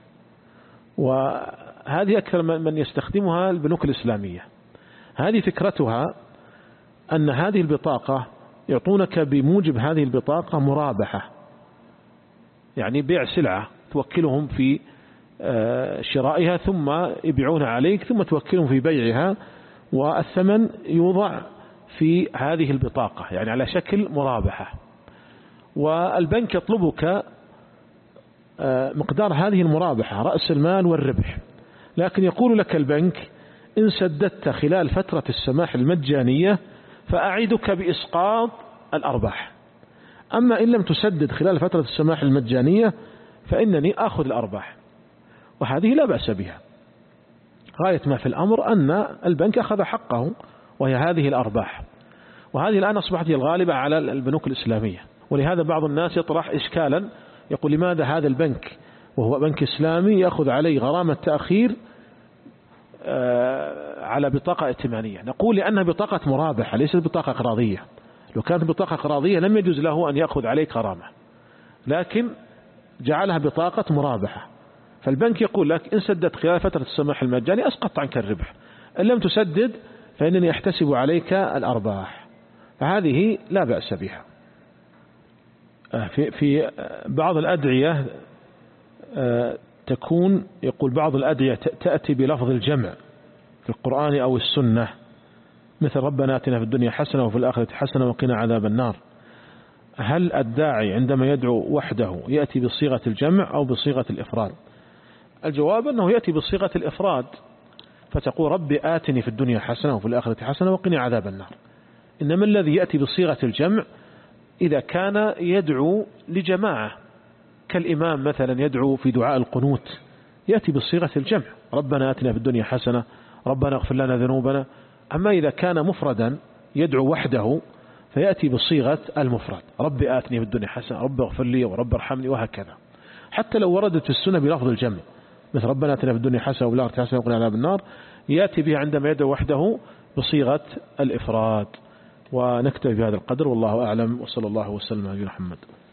وهذه أكثر من يستخدمها البنوك الإسلامية. هذه فكرتها أن هذه البطاقة يعطونك بموجب هذه البطاقة مرابحة، يعني بيع سلعة توكلهم في شرائها ثم يبيعونها عليك، ثم توكلهم في بيعها، والثمن يوضع في هذه البطاقة يعني على شكل مرابحة. والبنك يطلبك مقدار هذه المرابحة، رأس المال والربح، لكن يقول لك البنك إن سددت خلال فترة السماح المجانية فأعدك بإسقاط الأرباح، أما إن لم تسدد خلال فترة السماح المجانية فإنني أخذ الأرباح. وهذه لا بأس بها. غاية ما في الأمر أن البنك أخذ حقه وهي هذه الأرباح، وهذه الآن أصبحت هي الغالبة على البنوك الإسلامية. ولهذا بعض الناس يطرح إشكالا يقول لماذا هذا البنك وهو بنك إسلامي يأخذ عليه غرامة تأخير على بطاقة ائتمانية؟ نقول لأنها بطاقة مرابحة ليست بطاقة قراضية. لو كانت بطاقة قراضية لم يجوز له أن يأخذ عليك غرامة، لكن جعلها بطاقة مرابحة. فالبنك يقول لك إن سددت خلال فترة السماح المجاني أسقط عنك الربح، إن لم تسدد فإنني أحتسب عليك الأرباح. فهذه لا بأس بها. في بعض الأدعية تكون، يقول بعض الأدعية تأتي بلفظ الجمع في القرآن أو السنة، مثل ربنا آتنا في الدنيا حسنة وفي الآخرة حسنة وقنا عذاب النار. هل الداعي عندما يدعو وحده يأتي بصيغة الجمع أو بصيغة الإفراد؟ الجواب أنه يأتي بصيغة الإفراد، فتقول ربي آتني في الدنيا حسنة وفي الآخرة حسنة وقنا عذاب النار. إنما الذي يأتي بصيغة الجمع إذا كان يدعو لجماعة، كالإمام مثلا يدعو في دعاء القنوت يأتي بصيغة الجمع، ربنا آتنا في الدنيا حسنة ربنا اغفر لنا ذنوبنا. أما إذا كان مفردا يدعو وحده فيأتي بصيغة المفرد، ربي آتني في الدنيا حسنة رب اغفر لي ورب ارحمني، وهكذا. حتى لو وردت في السنة بلفظ الجمع مثل ربنا آتنا في الدنيا حسنة وفي الآخرة حسنة وقنا عذاب النار، يأتي بها عندما يدعو وحده بصيغة الإفراد. ونكتفي بهذا القدر والله أعلم، وصلى الله وسلم على محمد.